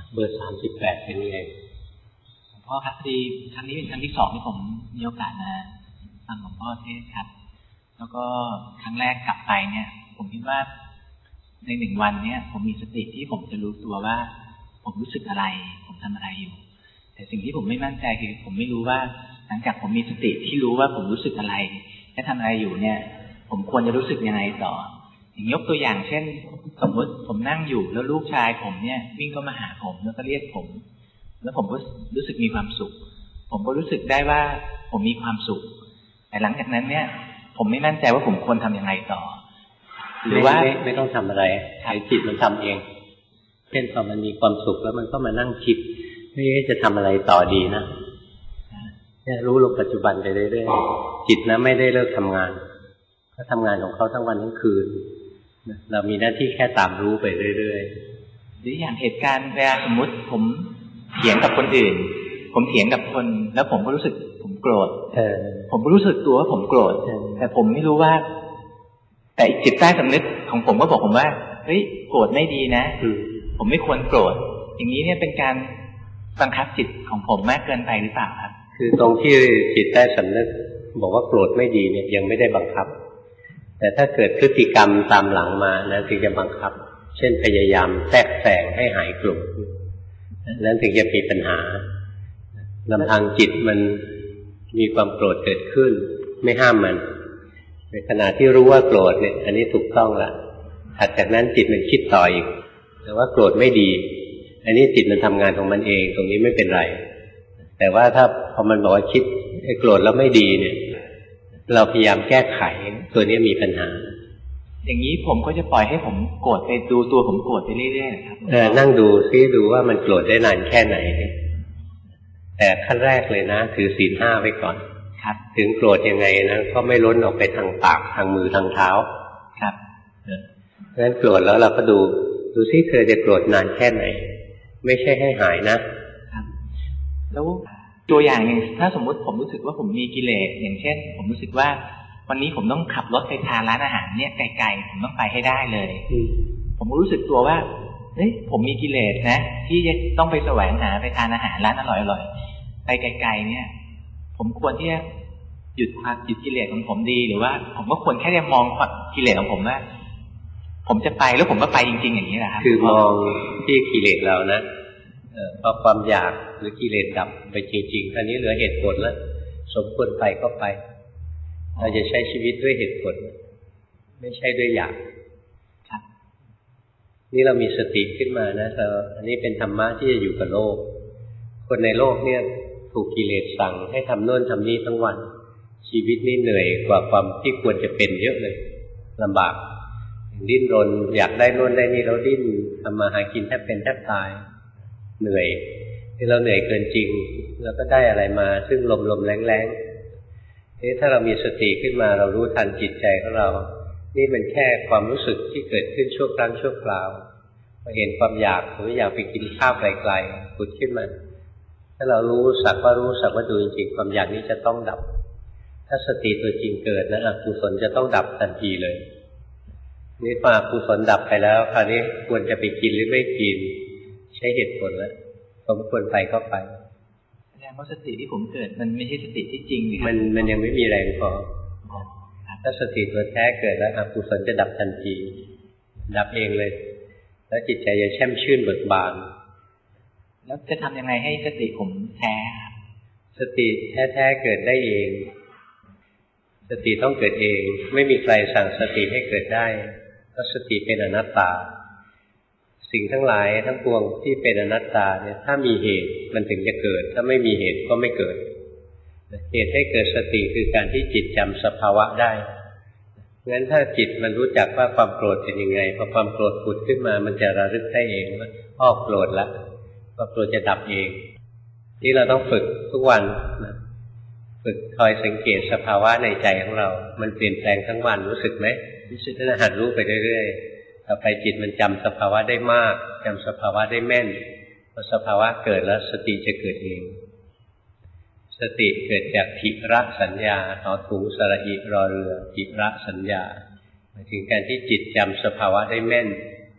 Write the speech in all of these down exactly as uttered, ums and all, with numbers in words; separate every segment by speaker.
Speaker 1: เบอร์สามสิบแปดเป็นยังไง
Speaker 2: หลวงพ่อครับพอดีครั้งนี้เป็นครั้งที่สองที่ผมมีโอกาสมาฟังหลวงพ่อเทศครับแล้วก็ครั้งแรกกลับไปเนี่ยผมคิดว่าในหนึ่งวันเนี่ยผมมีสติที่ผมจะรู้ตัวว่าผมรู้สึกอะไรผมทำอะไรอยู่แต่สิ่งที่ผมไม่มั่นใจคือผมไม่รู้ว่าหลังจากผมมีสติที่รู้ว่าผมรู้สึกอะไรและทำอะไรอยู่เนี่ยผมควรจะรู้สึกยังไงต่ออย่างยกตัวอย่างเช่นสมมติผมนั่งอยู่แล้วลูกชายผมเนี่ยวิ่งเข้ามาหาผมแล้วก็เรียกผมแล้วผมก็รู้สึกมีความสุขผมก็รู้สึกได้ว่าผมมีความสุขแต่หลังจากนั้นเนี่ยผมไม่มั่นใจว่าผมควรทำยังไงต่อหรือว่า
Speaker 1: ไม่, ไม่ต้องทำอะไรให้จิตมันทำเองเช่นพอมันมีความสุขแล้วมันก็มานั่งคิดไม่จะทำอะไรต่อดีนะเนี่ยรู้ลงปัจจุบันไปเรื่อยๆจิตนะไม่ได้เลิกทำงานเขาทำงานของเขาทั้งวันทั้งคืนเรามีหน้าที่แค่ตามรู้ไปเรื่อย
Speaker 2: ๆหรืออย่างเหตุการณ์เวลาสมมติผมเถียงกับคนอื่นผมเถียงกับคนแล้วผมก็รู้สึกผมโกรธผมก็รู้สึกตัวว่าผมโกรธแต่ผมไม่รู้ว่าแต่จิตใต้สำนึกของผมก็บอกผมว่าเฮ้ยโกรธไม่ดีนะผมไม่ควรโกรธอย่างนี้เนี่ยเป็นการบังคับจิตของผมมากเกินไปหรือเปล่าครับ
Speaker 1: คือตรงที่จิตใต้สำนึกบอกว่าโกรธไม่ดีเนี่ยยังไม่ได้บังคับแต่ถ้าเกิดพฤติกรรมตามหลังมานั้นถึงจะบังคับเช่นพยายามแทรกแซงให้หายโกรธนั้นถึงจะมีปัญหาลำพังจิตมันมีความโกรธเกิดขึ้นไม่ห้ามมันในขณะที่รู้ว่าโกรธเนี่ยอันนี้ถูกต้องละถัดจากนั้นจิตมันคิดต่ออีกแต่ว่าโกรธไม่ดีอันนี้จิตมันทำงานของมันเองตรงนี้ไม่เป็นไรแต่ว่าถ้าพอมันบอกว่าคิดโกรธแล้วไม่ดีเนี่ยเราพยายามแก้ไขตัวนี้มีปัญหา
Speaker 2: อย่างนี้ผมก็จะปล่อยให้ผมโกรธไปดูตัวผมโกรธไปเรื่อยๆนะครับ
Speaker 1: เออนั่งดูซิดูว่ามันโกรธได้นานแค่ไหนแต่ขั้นแรกเลยนะถือศีลห้าไว้ก่อน
Speaker 2: ครับ
Speaker 1: ถึงโกรธยังไงนะก็ไม่ล้นออกไปทางปากทางมือทางเท้า
Speaker 2: ครับ
Speaker 1: เพราะฉะนั้นโกรธแล้วเราก็ดูดูซิเธอจะโกรธนานแค่ไหนไม่ใช่ให้หายนะครับ
Speaker 2: แล้วตัวอย่างอย่างถ้าสมมุติผมรู้สึกว่าผมมีกิเลสอย่างเช่นผมรู้สึกว่าวันนี้ผมต้องขับรถไปทานร้านอาหารเนี่ยไกลๆผมต้องไปให้ได้เลยผมรู้สึกตัวว่าเฮ้ยผมมีกิเลสนะที่จะต้องไปแสวงหาไปทานอาหารร้านอร่อยๆไปไกลๆเนี่ยผมควรที่จะหยุดความหยุดกิเลสของผมดีหรือว่าผมก็ควรแค่จะมองความกิเลสของผมว่าผมจะไปแล้วผมก็ไปจริงๆอย่างนี้แหละครับ
Speaker 1: คือมองที่กิเลสเรานะพอความอยากหรือกิเลสดับไปจริงๆตอนนี้เหลือเหตุผลแล้วสมควรไปก็ไปเราจะใช้ชีวิตด้วยเหตุผลไม่ใช่ด้วยอยาก
Speaker 2: ครับ
Speaker 1: นี่เรามีสติขึ้นมานะเราอันนี้เป็นธรรมะที่จะอยู่กับโลกคนในโลกเนี่ยถูกกิเลสสั่งให้ทำโน่นทำนี่ทั้งวันชีวิตนี่เหนื่อยกว่าความที่ควรจะเป็นเยอะเลยลำบากดิ้นรนอยากได้โน่นได้นี่แล้วดิ้นทำมาหากินแทบเป็นแทบตายเหนื่อยที่เราเหนื่อยเกินจริงเราก็ได้อะไรมาซึ่งลมๆแรงๆนี่ถ้าเรามีสติขึ้นมาเรารู้ทันจิตใจของเรานี่เป็นแค่ความรู้สึกที่เกิดขึ้นชั่วครั้งชั่วคราวพอเห็นความอยากหรืออยากไปกินข้าวไกลๆผุดขึ้นมาถ้าเรารู้สักว่ารู้สักว่าดูจริงๆความอยากนี้จะต้องดับถ้าสติตัวจริงเกิดนะอกุศลจะต้องดับทันทีเลยนี่พออกุศลดับไปแล้วคราวนี้ควรจะไปกินหรือไม่กินใช้เหตุผลแล้วสมควรไปก็ไป
Speaker 2: แสดงว่าสติที่ผมเกิดมันไม่ใช่สติที่จริง
Speaker 1: มันมันยังไม่มีแรงพอถ้าสติตัวแท้เกิดแล้วอกุศลจะดับทันทีดับเองเลยแล้วจิตใจจะแช่มชื่นเบิกบาน
Speaker 2: แล้วจะทำยังไงให้สติผมแท้
Speaker 1: สติแท้ๆเกิดได้เองสติต้องเกิดเองไม่มีใครสั่งสติให้เกิดได้เพราะสติเป็นอนัตตาสิ่งทั้งหลายทั้งปวงที่เป็นอนัตตาเนี่ยถ้ามีเหตุมันถึงจะเกิดถ้าไม่มีเหตุก็ไม่เกิดเหตุให้เกิดสติคือการที่จิตจำสภาวะได้งั้นถ้าจิตมันรู้จักว่าความโกรธเป็นยังไงพอความโกรธผุดขึ้นมามันจะระลึกได้เองว่าอ้อโกรธละความโกรธจะดับเองนี่เราต้องฝึกทุกวันนะฝึกคอยสังเกตสภาวะในใจของเรามันเปลี่ยนแปลงทั้งวันรู้สึกไหมรู้สึกถ้าหัดรู้ไปเรื่อยๆต่อไปจิตมันจำสภาวะได้มากจำสภาวะได้แม่นพอสภาวะเกิดแล้วสติจะเกิดเองสติเกิดจากทิระสัญญาถอถุงสระอิรอเรือทิระสัญญาหมายถึงการที่จิตจำสภาวะได้แม่น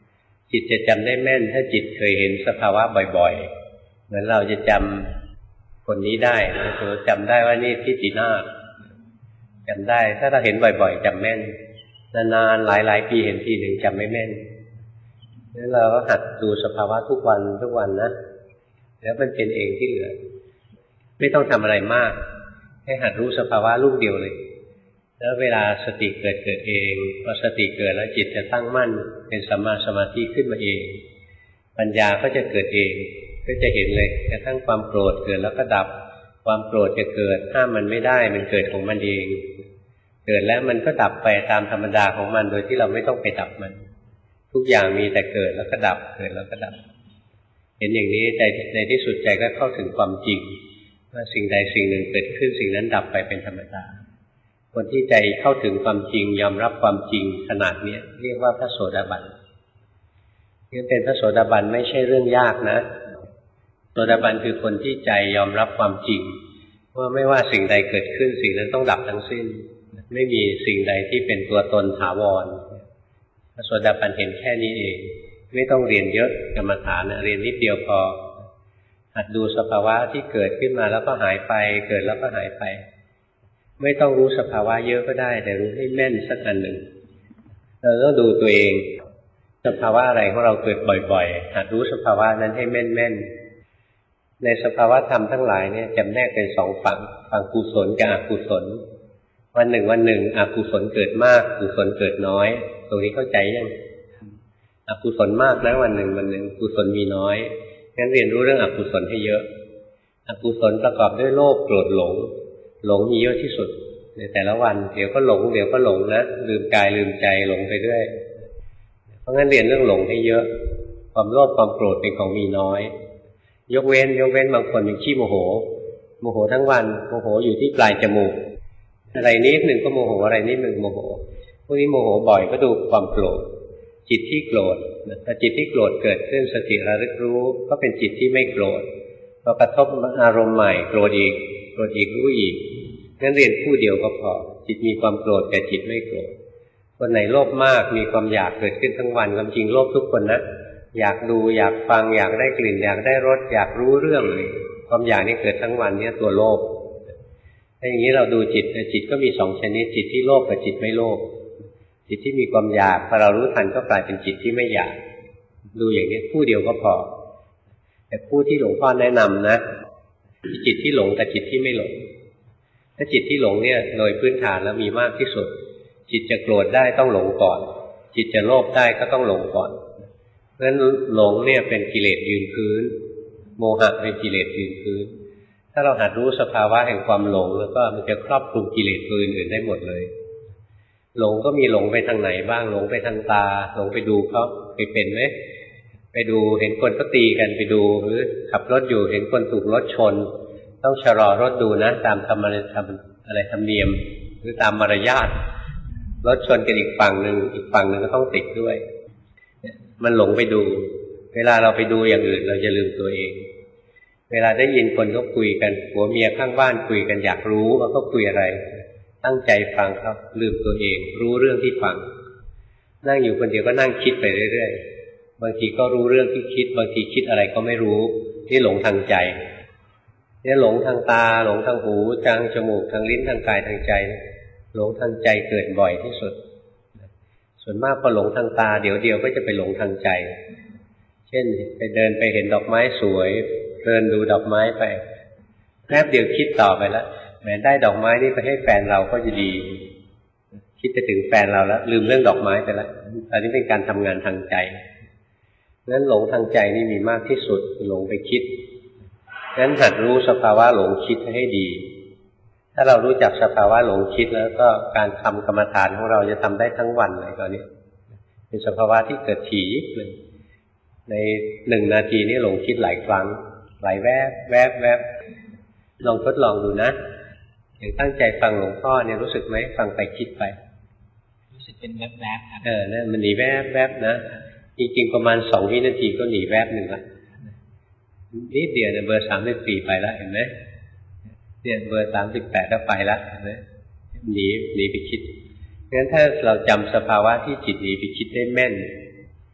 Speaker 1: จิตจะจำได้แม่นถ้าจิตเคยเห็นสภาวะบ่อยๆเหมือนเราจะจำคนนี้ได้เราจำได้ว่านี่ทิฏฐินาถจำได้ถ้าเราเห็นบ่อยๆจำแม่นนานๆหลายๆปีเห็นทีหนึ่งจำไม่แม่นนั้นเราก็หัดดูสภาวะทุกวันทุกวันนะแล้วมันเป็นเองที่เหลือไม่ต้องทำอะไรมากให้หัดรู้สภาวะลูกเดียวเลยแล้วเวลาสติเกิดเกิดเองพอสติเกิดแล้วจิตจะตั้งมั่นเป็นสัมมาสมาธิขึ้นมาเองปัญญาก็จะเกิดเองก็จะเห็นเลยกระทั่งความโกรธเกิดแล้วก็ดับความโกรธจะเกิดห้ามมันไม่ได้มันเกิดของมันเองเกิดแล้วมันก็ดับไปตามธรรมดาของมันโดยที่เราไม่ต้องไปดับมันทุกอย่างมีแต่เกิดแล้วก็ดับเกิดแล้วก็ดับเห็นอย่างนี้ใจในที่สุดใจก็เข้าถึงความจริงว่าสิ่งใดสิ่งหนึ่งเกิดขึ้นสิ่งนั้นดับไปเป็นธรรมดาคนที่ใจเข้าถึงความจริงยอมรับความจริงขนาดนี้เรียกว่าพระโสดาบันนี่เป็นพระโสดาบันไม่ใช่เรื่องยากนะโสดาบันคือคนที่ใจยอมรับความจริงว่าไม่ว่าสิ่งใดเกิดขึ้นสิ่งนั้นต้องดับทั้งสิ้นไม่มีสิ่งใดที่เป็นตัวตนถาวรพระโสดาบันเห็นแค่นี้เองไม่ต้องเรียนเยอะกรรมฐานนะเรียนนิดเดียวพอหัดดูสภาวะที่เกิดขึ้นมาแล้วก็หายไปเกิดแล้วก็หายไปไม่ต้องรู้สภาวะเยอะก็ได้แต่รู้ให้แม่นสักอันหนึ่งเราต้องดูตัวเองสภาวะอะไรของเราเกิดบ่อยๆหัดรู้สภาวะนั้นให้แม่นๆในสภาวะธรรมทั้งหลายเนี่ยจำแนกเป็นสองฝั่งฝั่งกุศลกับอกุศลวันหนึ่งวันหนึ่งอกุศลเกิดมากกุศลเกิดน้อยตรงนี้เข้าใจยังอกุศลมากนะวันหนึ่งวันหนึ่งกุศลมีน้อยงั้นเรียนรู้เรื่องอกุศลให้เยอะอกุศลประกอบด้วยโลภโกรธหลงหลงมีเยอะที่สุดในแต่ละวันเดี๋ยวก็หลงเดี๋ยวก็หลงนะลืมกายลืมใจหลงไปเรื่อยเพราะงั้นเรียนเรื่องหลงให้เยอะความโลภความโกรธเป็นของมีน้อยยกเว้นยกเว้นบางคนอย่างขี้โมโหโมโหทั้งวันโมโหอยู่ที่ปลายจมูกอะไรนิดหนึ่งก็โมโหอะไรนิดหนึ่งโมโหพวกนี้โมโหบ่อยก็ดูความโกรธจิตที่โกรธแต่จิตที่โกรธเกิดขึ้นสติระลึกรู้ก็เป็นจิตที่ไม่โกรธพอกระทบอารมณ์ใหม่โกรธอีกโกรธอีกรู้อีกงั้นเรียนคู่เดียวก็พอจิตมีความโกรธแต่จิตไม่โกรธคนไหนโลภมากมีความอยากเกิดขึ้นทั้งวันความจริงโลภทุกคนนะอยากดูอยากฟังอยากได้กลิ่นอยากได้รสอยากรู้เรื่องเลยความอยากนี่เกิดทั้งวันเนี่ยตัวโลภถ้าอย่างนี้เราดูจิตจิตก็มีสองชนิดจิตที่โลภกับจิตไม่โลภจิตที่มีความอยากพอเรารู้ทันก็กลายเป็นจิตที่ไม่อยากดูอย่างนี้คู่เดียวก็พอแต่คู่ที่หลวงพ่อแนะนำนะจิตที่หลงกับจิตที่ไม่หลงถ้าจิตที่หลงเนี่ยโดยพื้นฐานแล้วมีมากที่สุดจิตจะโกรธได้ต้องหลงก่อนจิตจะโลภได้ก็ต้องหลงก่อนเพราะฉะนั้นหลงเนี่ยเป็นกิเลสยืนพื้นโมหะเป็นกิเลสยืนพื้นถ้าเราหัดรู้สภาวะแห่งความหลงแล้วก็มันจะครอบคลุมกิเลสอื่นๆได้หมดเลยหลงก็มีหลงไปทางไหนบ้างหลงไปทางตาหลงไปดูเขาไปเป็นไหมไปดูเห็นคนเขาตีกันไปดูหรือขับรถอยู่เห็นคนถูกรถชนต้องชะลอรถดูนะตามธรรมอะไรธรรมอะไรธรรมเนียมหรือตามมารยาทรถชนกันอีกฝั่งหนึ่งอีกฝั่งหนึ่งก็ต้องติดด้วยมันหลงไปดูเวลาเราไปดูอย่างอื่นเราจะลืมตัวเองเวลาได้ยินคนเขาคุยกันผัวเมียข้างบ้านคุยกันอยากรู้ว่าเขาคุยอะไรตั้งใจฟังครับลืมตัวเองรู้เรื่องที่ฟังนั่งอยู่คนเดียวก็นั่งคิดไปเรื่อยๆบางทีก็รู้เรื่องที่คิดบางทีคิดอะไรก็ไม่รู้นี่หลงทางใจนี่หลงทางตาหลงทางหูทางจมูกทางลิ้นทางกายทางใจหลงทางใจเกิดบ่อยที่สุดส่วนมากพอหลงทางตาเดี๋ยวเดียวก็จะไปหลงทางใจเช่นไปเดินไปเห็นดอกไม้สวยเดินดูดอกไม้ไปแป๊บเดียวคิดต่อไปแล้วแม้ได้ดอกไม้นี่ไปให้แฟนเราก็จะดีคิดไปถึงแฟนเราแล้วลืมเรื่องดอกไม้ไปแล้วอันนี้เป็นการทำงานทางใจงั้นหลงทางใจนี่มีมากที่สุดหลงไปคิดงั้นหัดรู้สภาวะหลงคิดให้ดีถ้าเรารู้จักสภาวะหลงคิดแล้วก็การทำกรรมฐานของเราจะทำได้ทั้งวันเลยตอนนี้เป็นสภาวะที่เกิดถี่เลยในหนึ่งนาทีนี้หลงคิดหลายครั้งหลายแวบแวบแวบลองทดลองดูนะอย่างตั้งใจฟังหลวงพ่อเนี่ยรู้สึกไหมฟังไปคิดไป
Speaker 2: รู้สึกเป็นแวบๆครับ
Speaker 1: เออนั่นมันหนีแวบแวบนะจริงๆประมาณสองวินาทีก็หนีแวบหนึ่งละนิดเดียวเนี่ยเบอร์สามสิบสี่ไปแล้วเห็นไหมเนี่ยเบอร์สามสิบแปดก็ไปแล้วเห็นไหมหนีหนีไปคิดงั้นถ้าเราจำสภาวะที่จิตหนีไปคิดได้แม่น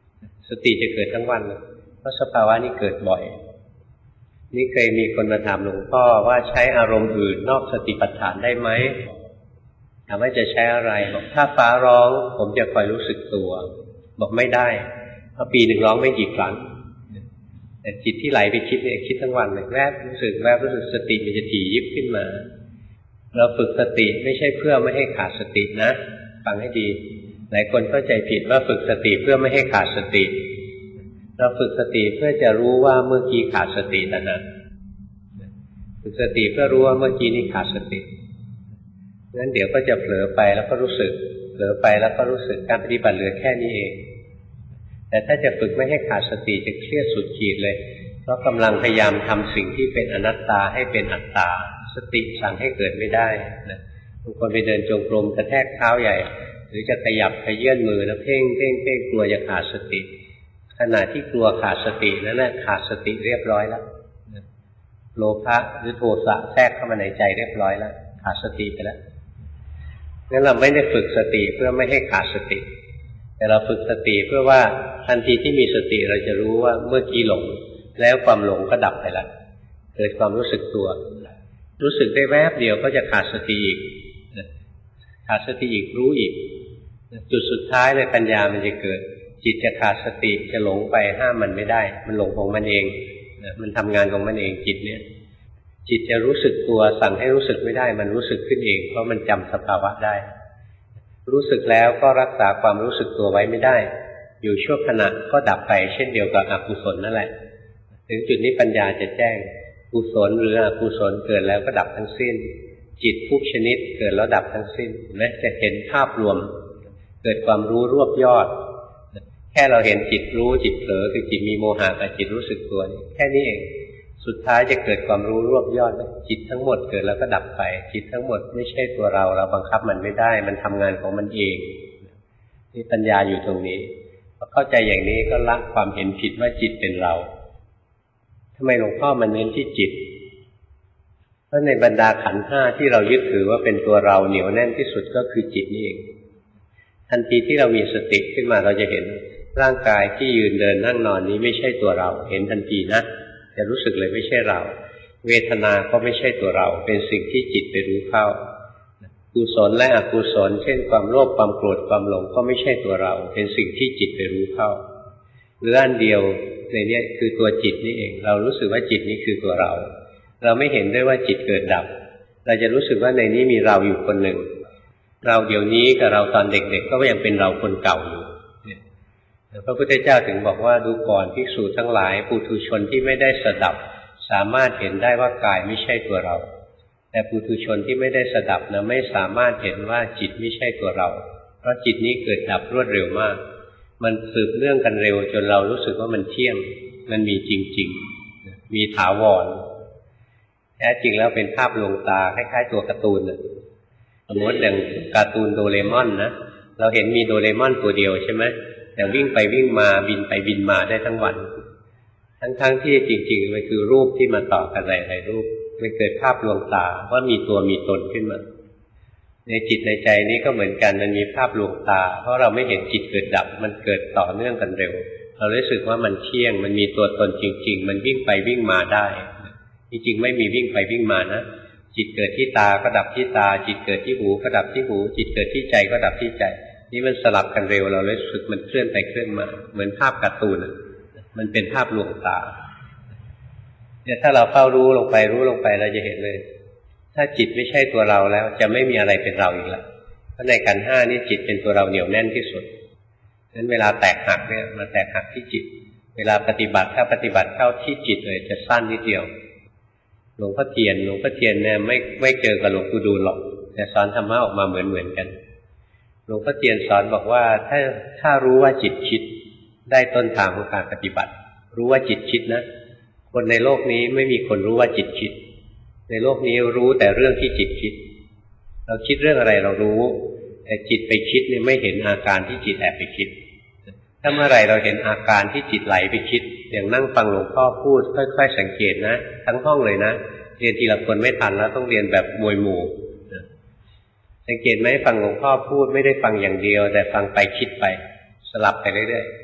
Speaker 1: สติจะเกิดทั้งวันเลยเพราะสภาวะนี้เกิดบ่อยนี่เคยมีคนมาถามหลวงพ่อว่าใช้อารมณ์อื่นนอกสติปัฏฐานได้ไหมถามว่าจะใช้อะไรบอกถ้าฟ้าร้องผมจะคอยรู้สึกตัวบอกไม่ได้เพราะปีหนึ่งร้องไม่กี่ครั้งแต่จิตที่ไหลไปคิดเนี่ยคิดทั้งวันเลยแวบรู้สึกแวบรู้สึกสติมันจะถี่ยิบขึ้นมาเราฝึกสติไม่ใช่เพื่อไม่ให้ขาดสตินะฟังให้ดีหลายคนเข้าใจผิดว่าฝึกสติเพื่อไม่ให้ขาดสติเราฝึกสติเพื่อจะรู้ว่าเมื่อกี้ขาดสติแต่นะฝึกสติเพื่อรู้ว่าเมื่อกี้นี้ขาดสติงั้นเดี๋ยวก็จะเผลอไปแล้วก็รู้สึกเผลอไปแล้วก็รู้สึกการปฏิบัติเหลือแค่นี้เองแต่ถ้าจะฝึกไม่ให้ขาดสติจะเครียดสุดขีดเลยเพราะกำลังพยายามทำสิ่งที่เป็นอนัตตาให้เป็นอัตตาสติสั่งให้เกิดไม่ได้นะบางคนไปเดินจงกรมกระแทกเท้าใหญ่หรือจะขยับขยื่นมือแล้วเพ่งเพ่งเพ่งกลัวจะขาดสติขณะที่กลัวขาดสตินั่นแหละขาดสติเรียบร้อยแล้วโลภะหรือโทสะแทรกเข้ามาในใจเรียบร้อยแล้วขาดสติไปแล้วงั้นเราไม่ได้ฝึกสติเพื่อไม่ให้ขาดสติแต่เราฝึกสติเพื่อว่าทันทีที่มีสติเราจะรู้ว่าเมื่อกี้หลงแล้วความหลงก็ดับไปแล้วเกิดความรู้สึกตัวรู้สึกได้แวบเดียวก็จะขาดสติอีกขาดสติอีกรู้อีกจุดสุดท้ายเลยปัญญามันจะเกิดจิตจะขาดสติจะหลงไปห้ามมันไม่ได้มันหลงของมันเองมันทำงานของมันเองจิตเนี่ยจิตจะรู้สึกตัวสั่งให้รู้สึกไม่ได้มันรู้สึกขึ้นเองเพราะมันจำสภาวะได้รู้สึกแล้วก็รักษาความรู้สึกตัวไว้ไม่ได้อยู่ชั่วขณะก็ดับไปเช่นเดียวกับอกุศลนั่นแหละถึงจุดนี้ปัญญาจะแจ้งกุศลหรืออกุศลเกิดแล้วก็ดับทั้งสิ้นจิตทุกชนิดเกิดแล้วดับทั้งสิ้นแม้จะเห็นภาพรวมเกิดความรู้รวบยอดแค่เราเห็นจิตรู้จิตเผลอคือจิตมีโมหะกับจิตรู้สึกตัวนี่แค่นี้เองสุดท้ายจะเกิดความรู้รวบยอดจิตทั้งหมดเกิดแล้วก็ดับไปจิตทั้งหมดไม่ใช่ตัวเราเราบังคับมันไม่ได้มันทำงานของมันเองนี่ปัญญาอยู่ตรงนี้พอเข้าใจอย่างนี้ก็ละความเห็นผิดว่าจิตเป็นเราทำไมหลวงพ่อมันเน้นที่จิตเพราะในบรรดาขันธ์ห้าที่เรายึดถือว่าเป็นตัวเราเหนียวแน่นที่สุดก็คือจิตนี่เองทันทีที่เรามีสติขึ้นมาเราจะเห็นร่างกายที่ยืนเดินนั่งนอนนี้ไม่ใช่ตัวเราเห็นทันทีนะจะรู้สึกเลยไม่ใช่เราเวทนาก็ไม่ใช่ตัวเราเป็นสิ่งที่จิตไปรู้เข้ากุศลและอกุศลเช่นความโลภความโกรธความหลงก็ไม่ใช่ตัวเราเป็นสิ่งที่จิตไปรู้เข้าหรืออันเดียวในนี้คือตัวจิตนี่เองเรารู้สึกว่าจิตนี้คือตัวเราเราไม่เห็นด้วยว่าจิตเกิดดับเราจะรู้สึกว่าในนี้มีเราอยู่คนหนึ่งเราเดี๋ยวนี้กับเราตอนเด็กๆก็ยังเป็นเราคนเก่าอยู่พระพุทธเจ้าถึงบอกว่าดูก่อนภิกษุทั้งหลายปุถุชนที่ไม่ได้สดับสามารถเห็นได้ว่ากายไม่ใช่ตัวเราแต่ปุถุชนที่ไม่ได้สดับนะไม่สามารถเห็นว่าจิตไม่ใช่ตัวเราเพราะจิตนี้เกิดดับรวดเร็วมากมันสืบเนื่องกันเร็วจนเรารู้สึกว่ามันเที่ยงมันมีจริงๆมีถาวรแท้จริงแล้วเป็นภาพลวงตาคล้ายๆตัวการ์ตูนน่ะสมมติอย่างการ์ตูนโดเรมอนนะเราเห็นมีโดเรมอนตัวเดียวใช่ไหมแต่วิ่งไปวิ่งมาบินไปบินมาได้ทั้งวันทั้งๆที่จริงๆมันคือรูปที่มาต่อกันหลายๆรูปมันเกิดภาพลวงตาว่ามีตัวมีตนขึ้นมาในจิตในใจนี้ก็เหมือนกันมันมีภาพลวงตาเพราะเราไม่เห็นจิตเกิดดับมันเกิดต่อเนื่องกันเร็วเรารู้สึกว่ามันเที่ยงมันมีตัวตนจริงๆมันวิ่งไปวิ่งมาได้จริงๆไม่มีวิ่งไปวิ่งมานะจิตเกิดที่ตาก็ดับที่ตาจิตเกิดที่หูก็ดับที่หูจิตเกิดที่ใจก็ดับที่ใจนี่มันสลับกันเร็วเราเลยรู้สึกมันเคลื่อนไปเคลื่อนมาเหมือนภาพการ์ตูนอ่ะมันเป็นภาพลวงตาเนี่ยถ้าเราเฝ้ารู้ลงไปรู้ลงไปเราจะเห็นเลยถ้าจิตไม่ใช่ตัวเราแล้วจะไม่มีอะไรเป็นเราอีกแล้วเพราะในขันธ์ห้านี่จิตเป็นตัวเราเหนียวแน่นที่สุดงั้นเวลาแตกหักเนี่ยมาแตกหักที่จิตเวลาปฏิบัติถ้าปฏิบัติเข้าที่จิตเลยจะสั้นนิดเดียวหลวงพ่อเทียนหลวงพ่อเทียนเนี่ยไม่ไม่เจอกับหลวงปู่ดูลหรอกแต่สอนธรรมะออกมาเหมือนเหมือนกันหลวงพ่อเทียนสอนบอกว่าถ้าถ้ารู้ว่าจิตคิดได้ต้นทางของการปฏิบัติรู้ว่าจิตคิดนะคนในโลกนี้ไม่มีคนรู้ว่าจิตคิดในโลกนี้รู้แต่เรื่องที่จิตคิดเราคิดเรื่องอะไรเรารู้แต่จิตไปคิดเนี่ยไม่เห็นอาการที่จิตแอบไปคิดถ้าเมื่อไหร่เราเห็นอาการที่จิตไหลไปคิดอย่างนั่งฟังหลวงพ่อพูดค่อยๆสังเกตนะทั้งห้องเลยนะเรียนทีละคนไม่ทันแล้วต้องเรียนแบบมวยหมู่สังเกตไหมฟังหลวงพ่อพูดไม่ได้ฟังอย่างเดียวแต่ฟังไปคิดไปสลับไปเรื่อย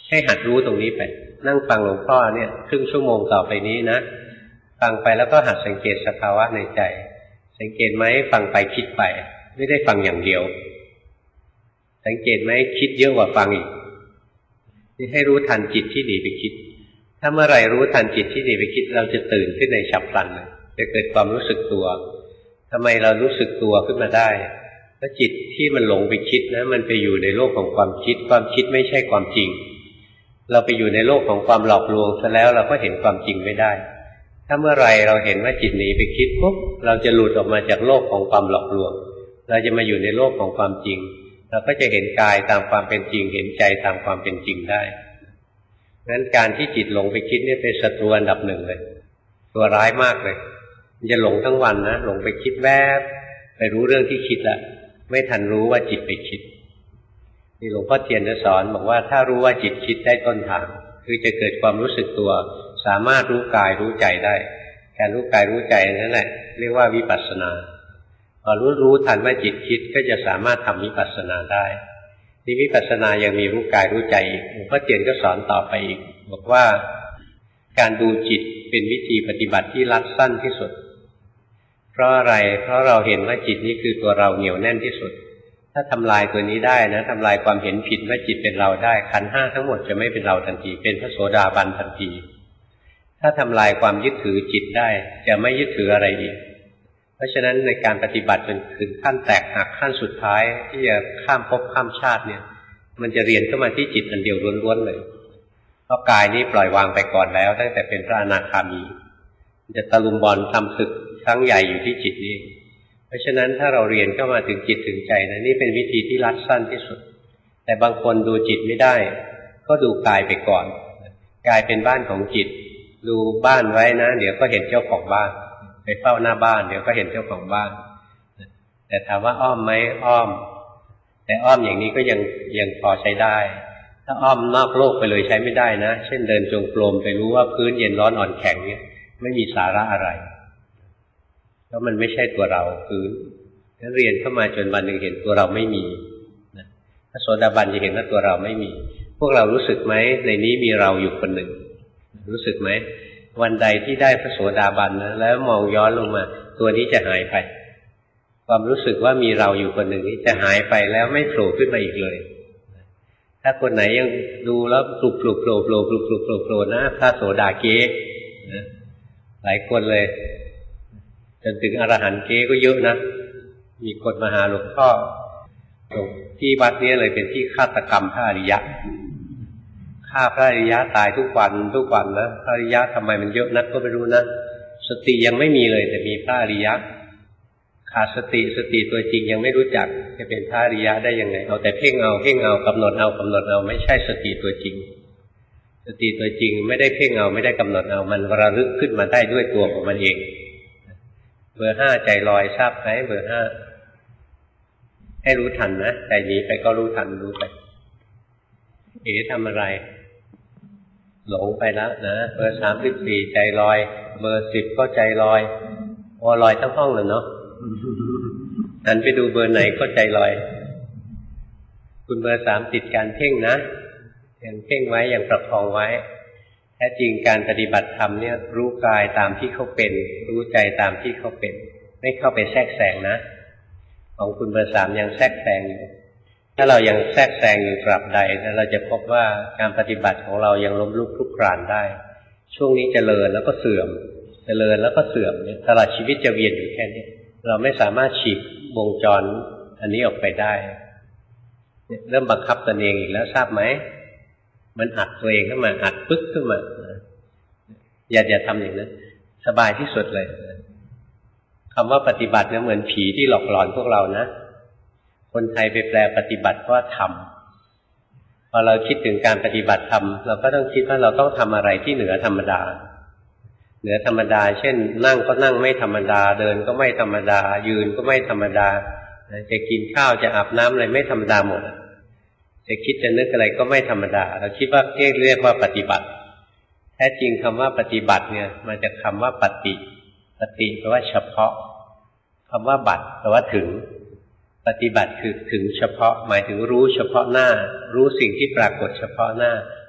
Speaker 1: ให้หัดรู้ตรงนี้ไปนั่งฟังหลวงพ่อเนี่ยครึ่งชั่วโมงต่อไปนี้นะฟังไปแล้วก็หัดสังเกตสภาวะในใจสังเกตไหมฟังไปคิดไปไม่ได้ฟังอย่างเดียวสังเกตไหมคิดเยอะกว่าฟังอีกนี่ให้รู้ทันจิตที่หนีไปคิดถ้าเมื่อไหร่รู้ทันจิตที่หนีไปคิดเราจะตื่นขึ้นในฉับพลันเลยจะเกิดความรู้สึกตัวทำไมเรารู้สึกตัวขึ้นมาได้เพราะจิตที่มันหลงไปคิดนะมันไปอยู่ในโลกของความคิดความคิดไม่ใช่ความจริงเราไปอยู่ในโลกของความหลอกลวงซะแล้วเราก็เห็นความจริงไม่ได้ถ้าเมื่อไรเราเห็นว่าจิตหนีไปคิดปุ๊บเราจะหลุดออกมาจากโลกของความหลอกลวงเราจะมาอยู่ในโลกของความจริงเราก็จะเห็นกายตามความเป็นจริงเห็นใจตามความเป็นจริงได้งั้นการที่จิตหลงไปคิดนี่เป็นศัตรูอันดับหนึ่งเลยตัวร้ายมากเลยมันจะหลงทั้งวันนะหลงไปคิดแวบไปรู้เรื่องที่คิดแล้วไม่ทันรู้ว่าจิตไปคิดนี่หลวงพ่อเทียนจะสอนบอกว่าถ้ารู้ว่าจิตคิดได้ต้นทางคือจะเกิดความรู้สึกตัวสามารถรู้กายรู้ใจได้การรู้กายรู้ใจนั่นแหละเรียกว่าวิปัสสนาพอรู้รู้ทันว่าจิตคิดก็จะสามารถทำวิปัสสนาได้ที่วิปัสสนายังมีรู้กายรู้ใจอีกหลวงพ่อเทียนก็สอนต่อไปอีกบอกว่าการดูจิตเป็นวิธีปฏิบัติที่รัดสั้นที่สุดเพราะอะไรเพราะเราเห็นว่าจิตนี้คือตัวเราเหนียวแน่นที่สุดถ้าทำลายตัวนี้ได้นะทำลายความเห็นผิดว่าจิตเป็นเราได้ขันธ์ห้าทั้งหมดจะไม่เป็นเราทันทีเป็นพระโสดาบันทันทีถ้าทำลายความยึดถือจิตได้จะไม่ยึดถืออะไรอีกเพราะฉะนั้นในการปฏิบัติจนถึงขั้นแตกหักขั้นสุดท้ายที่จะข้ามภพข้ามชาติเนี่ยมันจะเรียนเข้ามาที่จิตอันเดียวล้วนๆเลยเพราะกายนี้ปล่อยวางไปก่อนแล้วตั้งแต่เป็นพระอนาคามีจะตะลุมบอลทำศึกครั้งใหญ่อยู่ที่จิตนี้เพราะฉะนั้นถ้าเราเรียนเข้ามาถึงจิตถึงใจนะนี่เป็นวิธีที่รัดสั้นที่สุดแต่บางคนดูจิตไม่ได้ก็ดูกายไปก่อนกายเป็นบ้านของจิตดูบ้านไว้นะเดี๋ยวก็เห็นเจ้าของบ้านไปเฝ้าหน้าบ้านเดี๋ยวก็เห็นเจ้าของบ้านแต่ถามว่าอ้อมไหมอ้อมแต่อ้อมอย่างนี้ก็ยังยังพอใช้ได้ถ้าอ้อมนอกโลกไปเลยใช้ไม่ได้นะเช่นเดินจงกรมไปรู้ว่าพื้นเย็นร้อนอ่อนแข็งเนี่ยไม่มีสาระอะไรเพราะมันไม่ใช่ตัวเราพื้นถ้าเรียนเข้ามาจนวันหนึ่งเห็นตัวเราไม่มีนะพระโสดาบันจะเห็นว่าตัวเราไม่มีพวกเรารู้สึกไหมในนี้มีเราอยู่คนหนึ่งรู้สึกไหมวันใดที่ได้พระโสดาบันนะแล้วมองย้อนลงมาตัวนี้จะหายไปความรู้สึกว่ามีเราอยู่คนหนึ่งนี้จะหายไปแล้วไม่โผล่ขึ้นมาอีกเลยถ้าคนไหนยังดูแล้วปลุกปลุกโผล่โผล่ปลุกปลุกโผล่โผล่นะพระโสดาเก๊นะหลายคนเลยจนถึงอรหันต์เก๊ก็เยอะนะมีคนมาหาหลวงพ่อที่วัดนี้เลยเป็นที่ฆาตกรรมพระอริยะฆ่าพระอริยะตายทุกวันทุกวันนะพระอริยะทำไมมันเยอะนักก็ไม่รู้นะสติยังไม่มีเลยแต่มีพระอริยะขาดสติสติตัวจริงยังไม่รู้จักจะเป็นพระอริยะได้ยังไงเอาแต่เพ่งเอาเพ่งเอากำหนดเอากำหนดเอาไม่ใช่สติตัวจริงสติตัวจริงไม่ได้เพ่งเอาไม่ได้กำหนดเอามันระลึกขึ้นมาได้ด้วยตัวของมันเองเบอร์ห้าใจลอยทราบไหมเบอร์ห้าให้รู้ทันนะใจหนีไปก็รู้ทันรู้ไปเอ๋ทำอะไรหลงไปแล้วนะเบอร์สามสิบสี่ใจลอยเบอร์สิบก็ใจลอยโอ้ลอยทั้งห้องเลยเนาะหันไปดูเบอร์ไหนก็ใจลอยคุณเบอร์สามติดการเพ่งนะยังเพ่งไว้ยังประคองไว้แท้จริงการปฏิบัติธรรมเนี่ยรู้กายตามที่เขาเป็นรู้ใจตามที่เขาเป็นไม่เข้าไปแทรกแซงนะของคุณเบอร์สามยังแทรกแซงอยู่ถ้าเรายังแทรกแซงอยู่ตราบใดเราจะพบว่าการปฏิบัติของเรายังล้มลุกคลุกคลานได้ช่วงนี้เจริญแล้วก็เสื่อมเจริญแล้วก็เสื่อมเนี่ยตลอดชีวิตจะเวียนอยู่แค่นี้เราไม่สามารถฉีกวงจรอันนี้ออกไปได้เริ่มบังคับตนเองอีกแล้วทราบไหมมันอัดตัวเองขึ้นมาอัดปึ๊กขึ้นมาอย่าอย่าทำอย่างนั้นสบายที่สุดเลยคำว่าปฏิบัติเนี่ยเหมือนผีที่หลอกหลอนพวกเรานะคนไทยไปแปลปฏิบัติว่าทำพอเราคิดถึงการปฏิบัติธรรมเราก็ต้องคิดว่าเราต้องทำอะไรที่เหนือธรรมดาเหนือธรรมดาเช่นนั่งก็นั่งไม่ธรรมดาเดินก็ไม่ธรรมดายืนก็ไม่ธรรมดาจะกินข้าวจะอาบน้ำอะไรไม่ธรรมดาหมดจะคิดจะนึกอะไรก็ไม่ธรรมดาเราคิดว่าเรียกว่าปฏิบัติแท้จริงคำว่าปฏิบัติเนี่ยมาจากคำว่าปฏิปฏิแปลว่าเฉพาะคำว่าบัติแปลว่าถึงปฏิบัติคือถึงเฉพาะหมายถึงรู้เฉพาะหน้ารู้สิ่งที่ปรากฏเฉพาะหน้า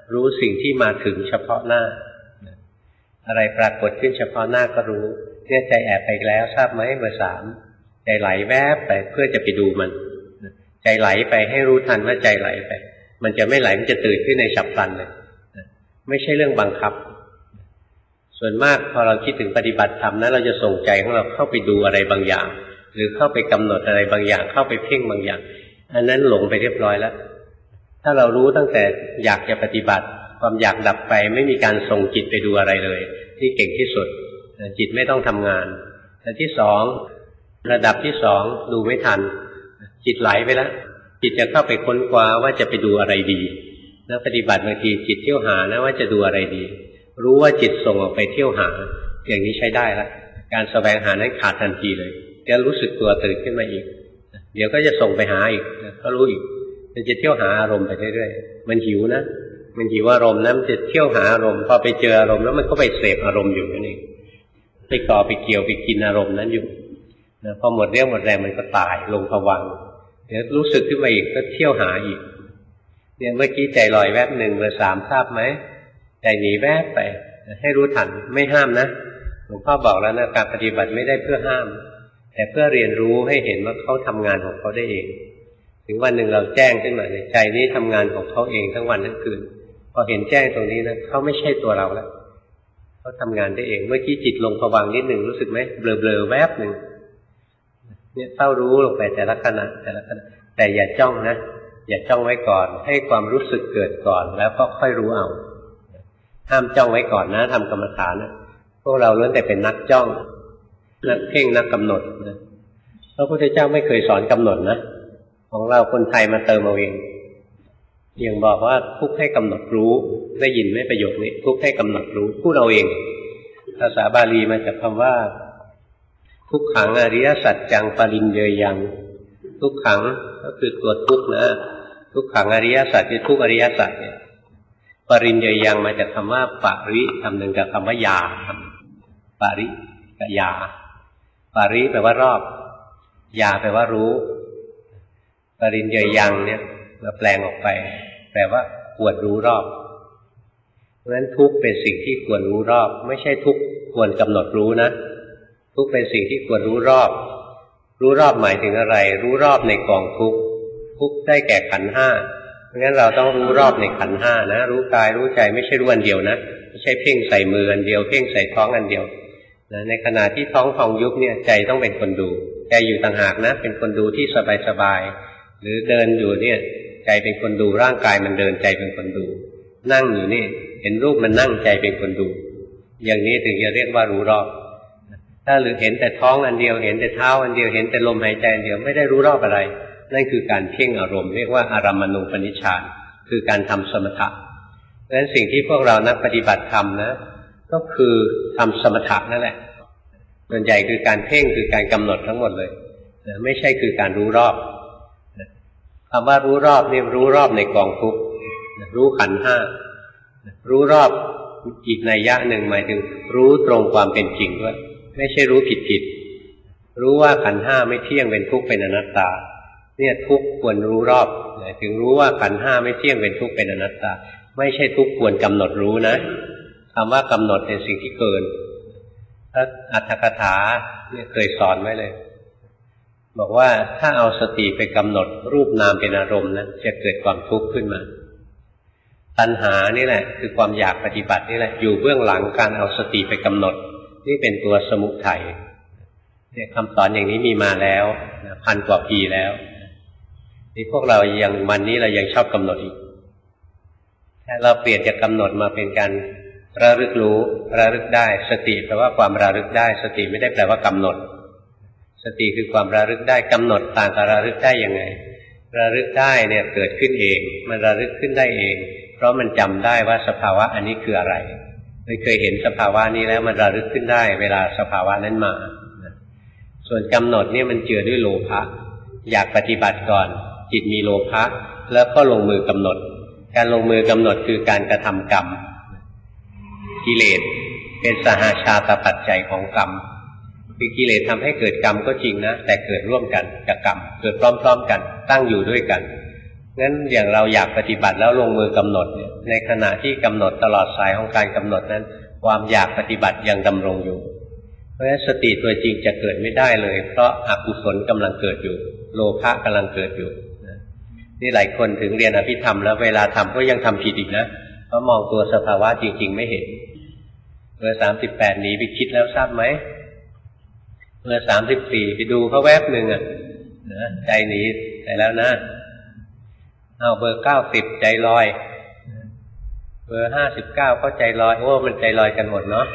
Speaker 1: รู้สิ่งที่มาถึงเฉพาะหน้าอะไรปรากฏขึ้นเฉพาะหน้าก็รู้เนี่ยใจแอบไปแล้วทราบไหมเบอร์สามใจไหลแวบไปเพื่อจะไปดูมันใจไหลไปให้รู้ทันว่าใจไหลไปมันจะไม่ไหลมันจะตื่นขึ้นในฉับพลันเลยไม่ใช่เรื่องบังคับส่วนมากพอเราคิดถึงปฏิบัติธรรมนะเราจะส่งใจของเราเข้าไปดูอะไรบางอย่างหรือเข้าไปกำหนดอะไรบางอย่างเข้าไปเพ่งบางอย่างอันนั้นหลงไปเรียบร้อยแล้วถ้าเรารู้ตั้งแต่อยากจะปฏิบัติความอยากดับไปไม่มีการส่งจิตไปดูอะไรเลยที่เก่งที่สุดจิตไม่ต้องทำงานแต่ที่สองระดับที่สองดูไม่ทันจิตไหลไปแล้วจิตจะเข้าไปค้นคว้าว่าจะไปดูอะไรดีนักปฏิบัติบางทีจิตเที่ยวหานะว่าจะดูอะไรดีรู้ว่าจิตส่งออกไปเที่ยวหาอย่างนี้ใช้ได้แล้วการแสวงหานั้นขาดทันทีเลยจะรู้สึกตัวตื่นขึ้นมาอีกเดี๋ยวก็จะส่งไปหาอีกก็รู้อีกมันจะเที่ยวหาอารมณ์ไปเรื่อยๆมันหิวนะมันหิวอารมณ์นะมันจะเที่ยวหาอารมณ์พอไปเจออารมณ์แล้วมันก็ไปเสพอารมณ์อยู่นั่นเองไปก่อไปเกี่ยวไปกินอารมณ์นั้นอยู่นะพอหมดเรี่ยวหมดแรงมันก็ตายลงภวังค์เดี๋ยวรู้สึกขึ้นมาอีกก็เที่ยวหาอีกเนี่ยเมื่อกี้ใจลอยแวบหนึ่งเบอร์สามทราบไหมใจหนีแวบไปให้รู้ทันไม่ห้ามนะหลวงพ่อบอกแล้วนะการปฏิบัติไม่ได้เพื่อห้ามแต่เพื่อเรียนรู้ให้เห็นว่าเขาทำงานของเขาได้เองถึงวันหนึ่งเราแจ้งขึ้นมาในใจนี้ทำงานของเขาเองทั้งวันทั้งคืนพอเห็นแจ้งตรงนี้นะเขาไม่ใช่ตัวเราแล้วเขาทำงานได้เองเมื่อกี้จิตลงภวังค์นิดหนึ่งรู้สึกไหมเบลอๆแวบหนึ่งเนี่ยเฝ้ารู้ลงไปแต่ละขณะแต่ละขณะแต่อย่าจ้องนะอย่าจ้องไว้ก่อนให้ความรู้สึกเกิดก่อนแล้วก็ค่อยรู้เอาห้ามจ้องไว้ก่อนนะทำกรรมฐานนะพวกเราล้วนแต่เป็นนักจ้องนักเพ่งนักกำหนดนะพระพุทธเจ้าไม่เคยสอนกำหนดนะของเราคนไทยมาเติมเอาเองอย่างบอกว่าทุกข์ให้กำหนดรู้ได้ยินไหมประโยคนี้ทุกข์ให้กำหนดรู้พูดเอาเองภาษาบาลีมาจากคำว่าทุกขังอริยสัจจังปริญเยยังทุกขังก็คือตัวทุกข์นะทุกขังอริยสัจคือทุกอริยสัจเนี่ยปริญเยยังมาจากคำว่าปริคำหนึ่งกับคำว่ายาปริกับยาปริแปลว่ารอบยาแปลว่ารู้ปริญเยยังเนี่ยเราแปลงออกไปแปลว่าควรรู้รอบเพราะฉะนั้นทุกข์เป็นสิ่งที่ควรรู้รอบไม่ใช่ทุกข์ควรกำหนดรู้นะทุกข์เป็นสิ่งที่ควรรู้รอบรู้รอบหมายถึงอะไรรู้รอบในกองทุกข์ทุกข์ได้แก่ขันธ์ห้าเพราะงั้นเราต้องรู้รอบในขันธ์ห้านะรู้กายรู้ใจไม่ใช่รู้อันเดียวนะไม่ใช่เพ่งใส่มืออันเดียวเพ่งใส่ท้องอันเดียวนะในขณะที่ท้องพองยุบเนี่ยใจต้องเป็นคนดูใจอยู่ต่างหากนะเป็นคนดูที่สบายๆหรือเดินอยู่เนี่ยใจเป็นคนดูร่างกายมันเดินใจเป็นคนดูนั่งอยู่นี่เห็นรูปมันนั่งใจเป็นคนดูอย่างนี้ถึงจะเรียกว่ารู้รอบถ้าหรือเห็นแต่ท้องอันเดียวเห็นแต่เท้าอันเดียวเห็นแต่ลมหายใจอันเดียวไม่ได้รู้รอบอะไรนั่นคือการเพ่งอารมณ์เรียกว่าอารัมมณูปนิชฌานคือการทำสมถะดังนั้นสิ่งที่พวกเรานักปฏิบัติธรรมนะก็คือทำสมถะนั่นแหละส่วนใหญ่คือการเพ่งคือการกำหนดทั้งหมดเลยไม่ใช่คือการรู้รอบคำว่ารู้รอบนี่รู้รอบในกองทุกข์รู้ขันธ์ห้ารู้รอบอีกนัยยะหนึ่งหมายถึงรู้ตรงความเป็นจริงด้วยไม่ใช่รู้ผิดผิดรู้ว่าขันธ์ห้าไม่เที่ยงเป็นทุกข์เป็นอนัตตาเนี่ยทุกข์ควรรู้รอบหมายถึงรู้ว่าขันธ์ห้าไม่เที่ยงเป็นทุกข์เป็นอนัตตาไม่ใช่ทุกข์ควรกำหนดรู้นะคำว่ากำหนดเป็นสิ่งที่เกินถ้าอัตถกถาเนี่ยเคยสอนไว้เลยบอกว่าถ้าเอาสติไปกำหนดรูปนามเป็นอารมณ์นะจะเกิดความทุกข์ขึ้นมาตัณหานี่แหละคือความอยากปฏิบัตินี่แหละอยู่เบื้องหลังการเอาสติไปกำหนดนี่เป็นตัวสมุทัยเนี่ยคำสอนอย่างนี้มีมาแล้วพันกว่าปีแล้วนี่พวกเรายังวันนี้เรายังชอบกำหนดอีกถ้าเราเปลี่ยนจากกำหนดมาเป็นการระลึกรู้ระลึกได้สติแปลว่าความระลึกได้สติไม่ได้แปลว่ากำหนดสติคือความระลึกได้กำหนดต่างกับระลึกได้ยังไงระลึกได้เนี่ยเกิดขึ้นเองมันระลึกขึ้นได้เองเพราะมันจำได้ว่าสภาวะอันนี้คืออะไรไม่เคยเห็นสภาวะนี้แล้วมันระลึกขึ้นได้เวลาสภาวะนั้นมาส่วนกำหนดเนี่ยมันเจือด้วยโลภะอยากปฏิบัติก่อนจิตมีโลภะแล้วก็ลงมือกำหนดการลงมือกำหนดคือการกระทำกรรมกิเลสเป็นสหชาตปัจจัยของกรรมคือกิเลสทำให้เกิดกรรมก็จริงนะแต่เกิดร่วมกันกับกรรมเกิดพร้อมๆกันตั้งอยู่ด้วยกันงั้นอย่างเราอยากปฏิบัติแล้วลงมือกำหนดเนี่ยในขณะที่กำหนดตลอดสายของการกำหนดนั้นความอยากปฏิบัติยังดำรงอยู่เพราะฉะนั้นสติตัวจริงจะเกิดไม่ได้เลยเพราะอกุศลกำลังเกิดอยู่โลภะกำลังเกิดอยู่นี่หลายคนถึงเรียนอภิธรรมแล้วเวลาทำก็ยังทำผิดอีกนะเพราะมองตัวสภาวะจริงๆไม่เห็นเบอร์สามสิบแปดหนีไปคิดแล้วทราบไหมเบอร์สามสิบสี่ไปดูเขาแวบหนึ่งอ่ะนะใจหนีไปแล้วนะเอาเบอร์เก้าสิบใจลอยเบอร์ห้าสิบเก้าก็ใจลอยโอ้มันใจลอยกันหมดเนาะ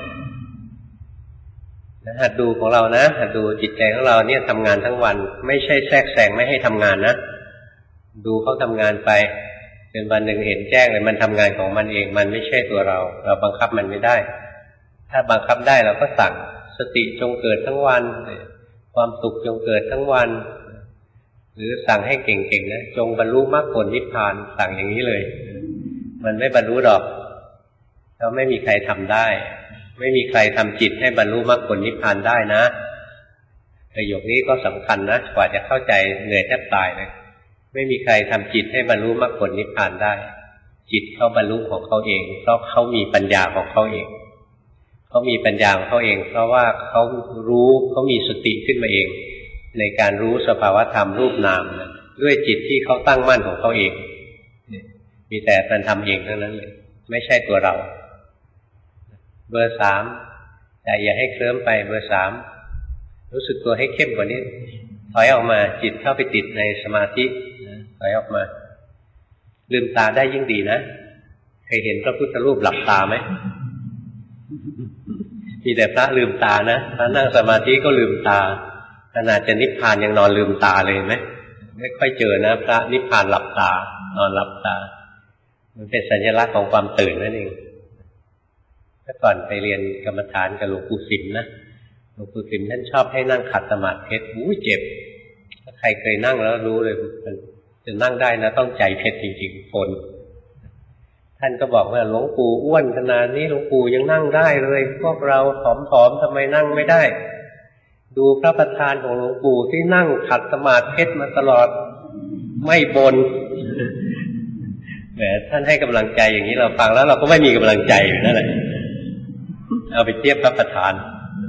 Speaker 1: นะหัดดูของเรานะหัดดูจิตใจของเราเนี่ยทำงานทั้งวันไม่ใช่แทรกแซงไม่ให้ทำงานนะดูเขาทำงานไปจนวันหนึ่งเห็นแจ้งเลยมันทำงานของมันเองมันไม่ใช่ตัวเราเราบังคับมันไม่ได้ถ้าบังคับได้เราก็สั่งสติจงเกิดทั้งวันความสุขจงเกิดทั้งวันหรือสั่งให้เก่งๆนะจงบรรลุมรรคผลนิพพานสั่งอย่างนี้เลยมันไม่บรรลุหรอกเพราะไม่มีใครทำได้ไม่มีใครทำจิตให้บรรลุมรรคผลนิพพานได้นะประโยคนี้ก็สำคัญนะกว่าจะเข้าใจเหนื่อยแทบตายเลยไม่มีใครทำจิตให้บรรลุมรรคผลนิพพานได้จิตเขาบรรลุของเขาเองเพราะเขามีปัญญาของเขาเองเขามีปัญญาของเขาเองเพราะว่าเขารู้เขามีสติขึ้นมาเองในการรู้สภาวธรรมรูปนามนะด้วยจิตที่เขาตั้งมั่นของเขาเองมีแต่มันทำเองทั้งนั้นเลยไม่ใช่ตัวเราเบอร์สามแต่อย่าให้เคลิ้มไปเบอร์สามรู้สึกตัวให้เข้มกว่านี้ถอยออกมาจิตเข้าไปติดในสมาธิถอยออกมาลืมตาได้ยิ่งดีนะเคยเห็นพระพุทธรูปหลับตาไหมมีแต่พระลืมตานะพระนั่งสมาธิก็ลืมตาขนาดจะนิพพานยังนอนลืมตาเลยไหมไม่ค่อยเจอนะพระนิพพานหลับตานอนหลับตามันเป็นสัญลักษณ์ของความตื่นนั่นเองเมื่อก่อนไปเรียนกรรมฐานกับหลวงปู่สิมนะหลวงปู่สิมท่านชอบให้นั่งขัดสมาธิเพชรอู้เจ็บถ้าใครเคยนั่งแล้วรู้เลยมันจะนั่งได้นะต้องใจเพชรจริงๆคนท่านก็บอกว่าหลวงปู่อ้วนขนาดนี้หลวงปู่ยังนั่งได้เลยพวกเราผอมๆทำไมนั่งไม่ได้ดูพระประธานของหลวงปู่ที่นั่งขัดสมาธิเพชรมาตลอดไม่บนแหมท่านให้กำลังใจอย่างนี้เราฟังแล้วเราก็ไม่มีกำลังใจอยู่นั่นแหละเอาไปเทียบพระประธาน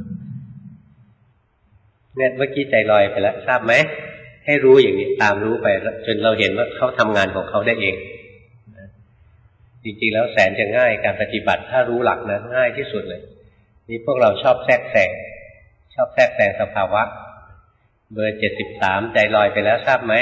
Speaker 1: เนี่ยเมื่อกี้ใจลอยไปแล้วทราบไหมให้รู้อย่างนี้ตามรู้ไปจนเราเห็นว่าเขาทำงานของเขาได้เองจริงๆแล้วแสนจะง่ายการปฏิบัติถ้ารู้หลักนะง่ายที่สุดเลยนี่พวกเราชอบแทรกแซงชอบแทรกแซงสภาวะเบอร์เจ็ดสิบสามใจลอยไปแล้วทราบไหม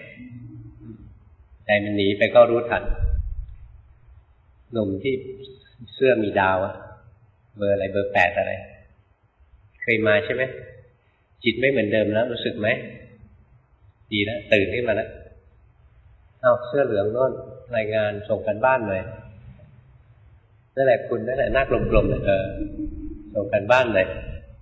Speaker 1: ใจมันหนีไปก็รู้ทันหนุ่มที่เสื้อมีดาวเบอร์อะไรเบอร์แปดอะไรเคยมาใช่ไหมจิตไม่เหมือนเดิมแล้วรู้สึกไหมดีแล้วตื่นขึ้นมาแล้วเอาเสื้อเหลืองโน่นรายงานส่งกันบ้านหน่อยนั่นแหละคุณนั่นแหละหน้ากลมๆเลยเออส่งกันบ้านหน่อย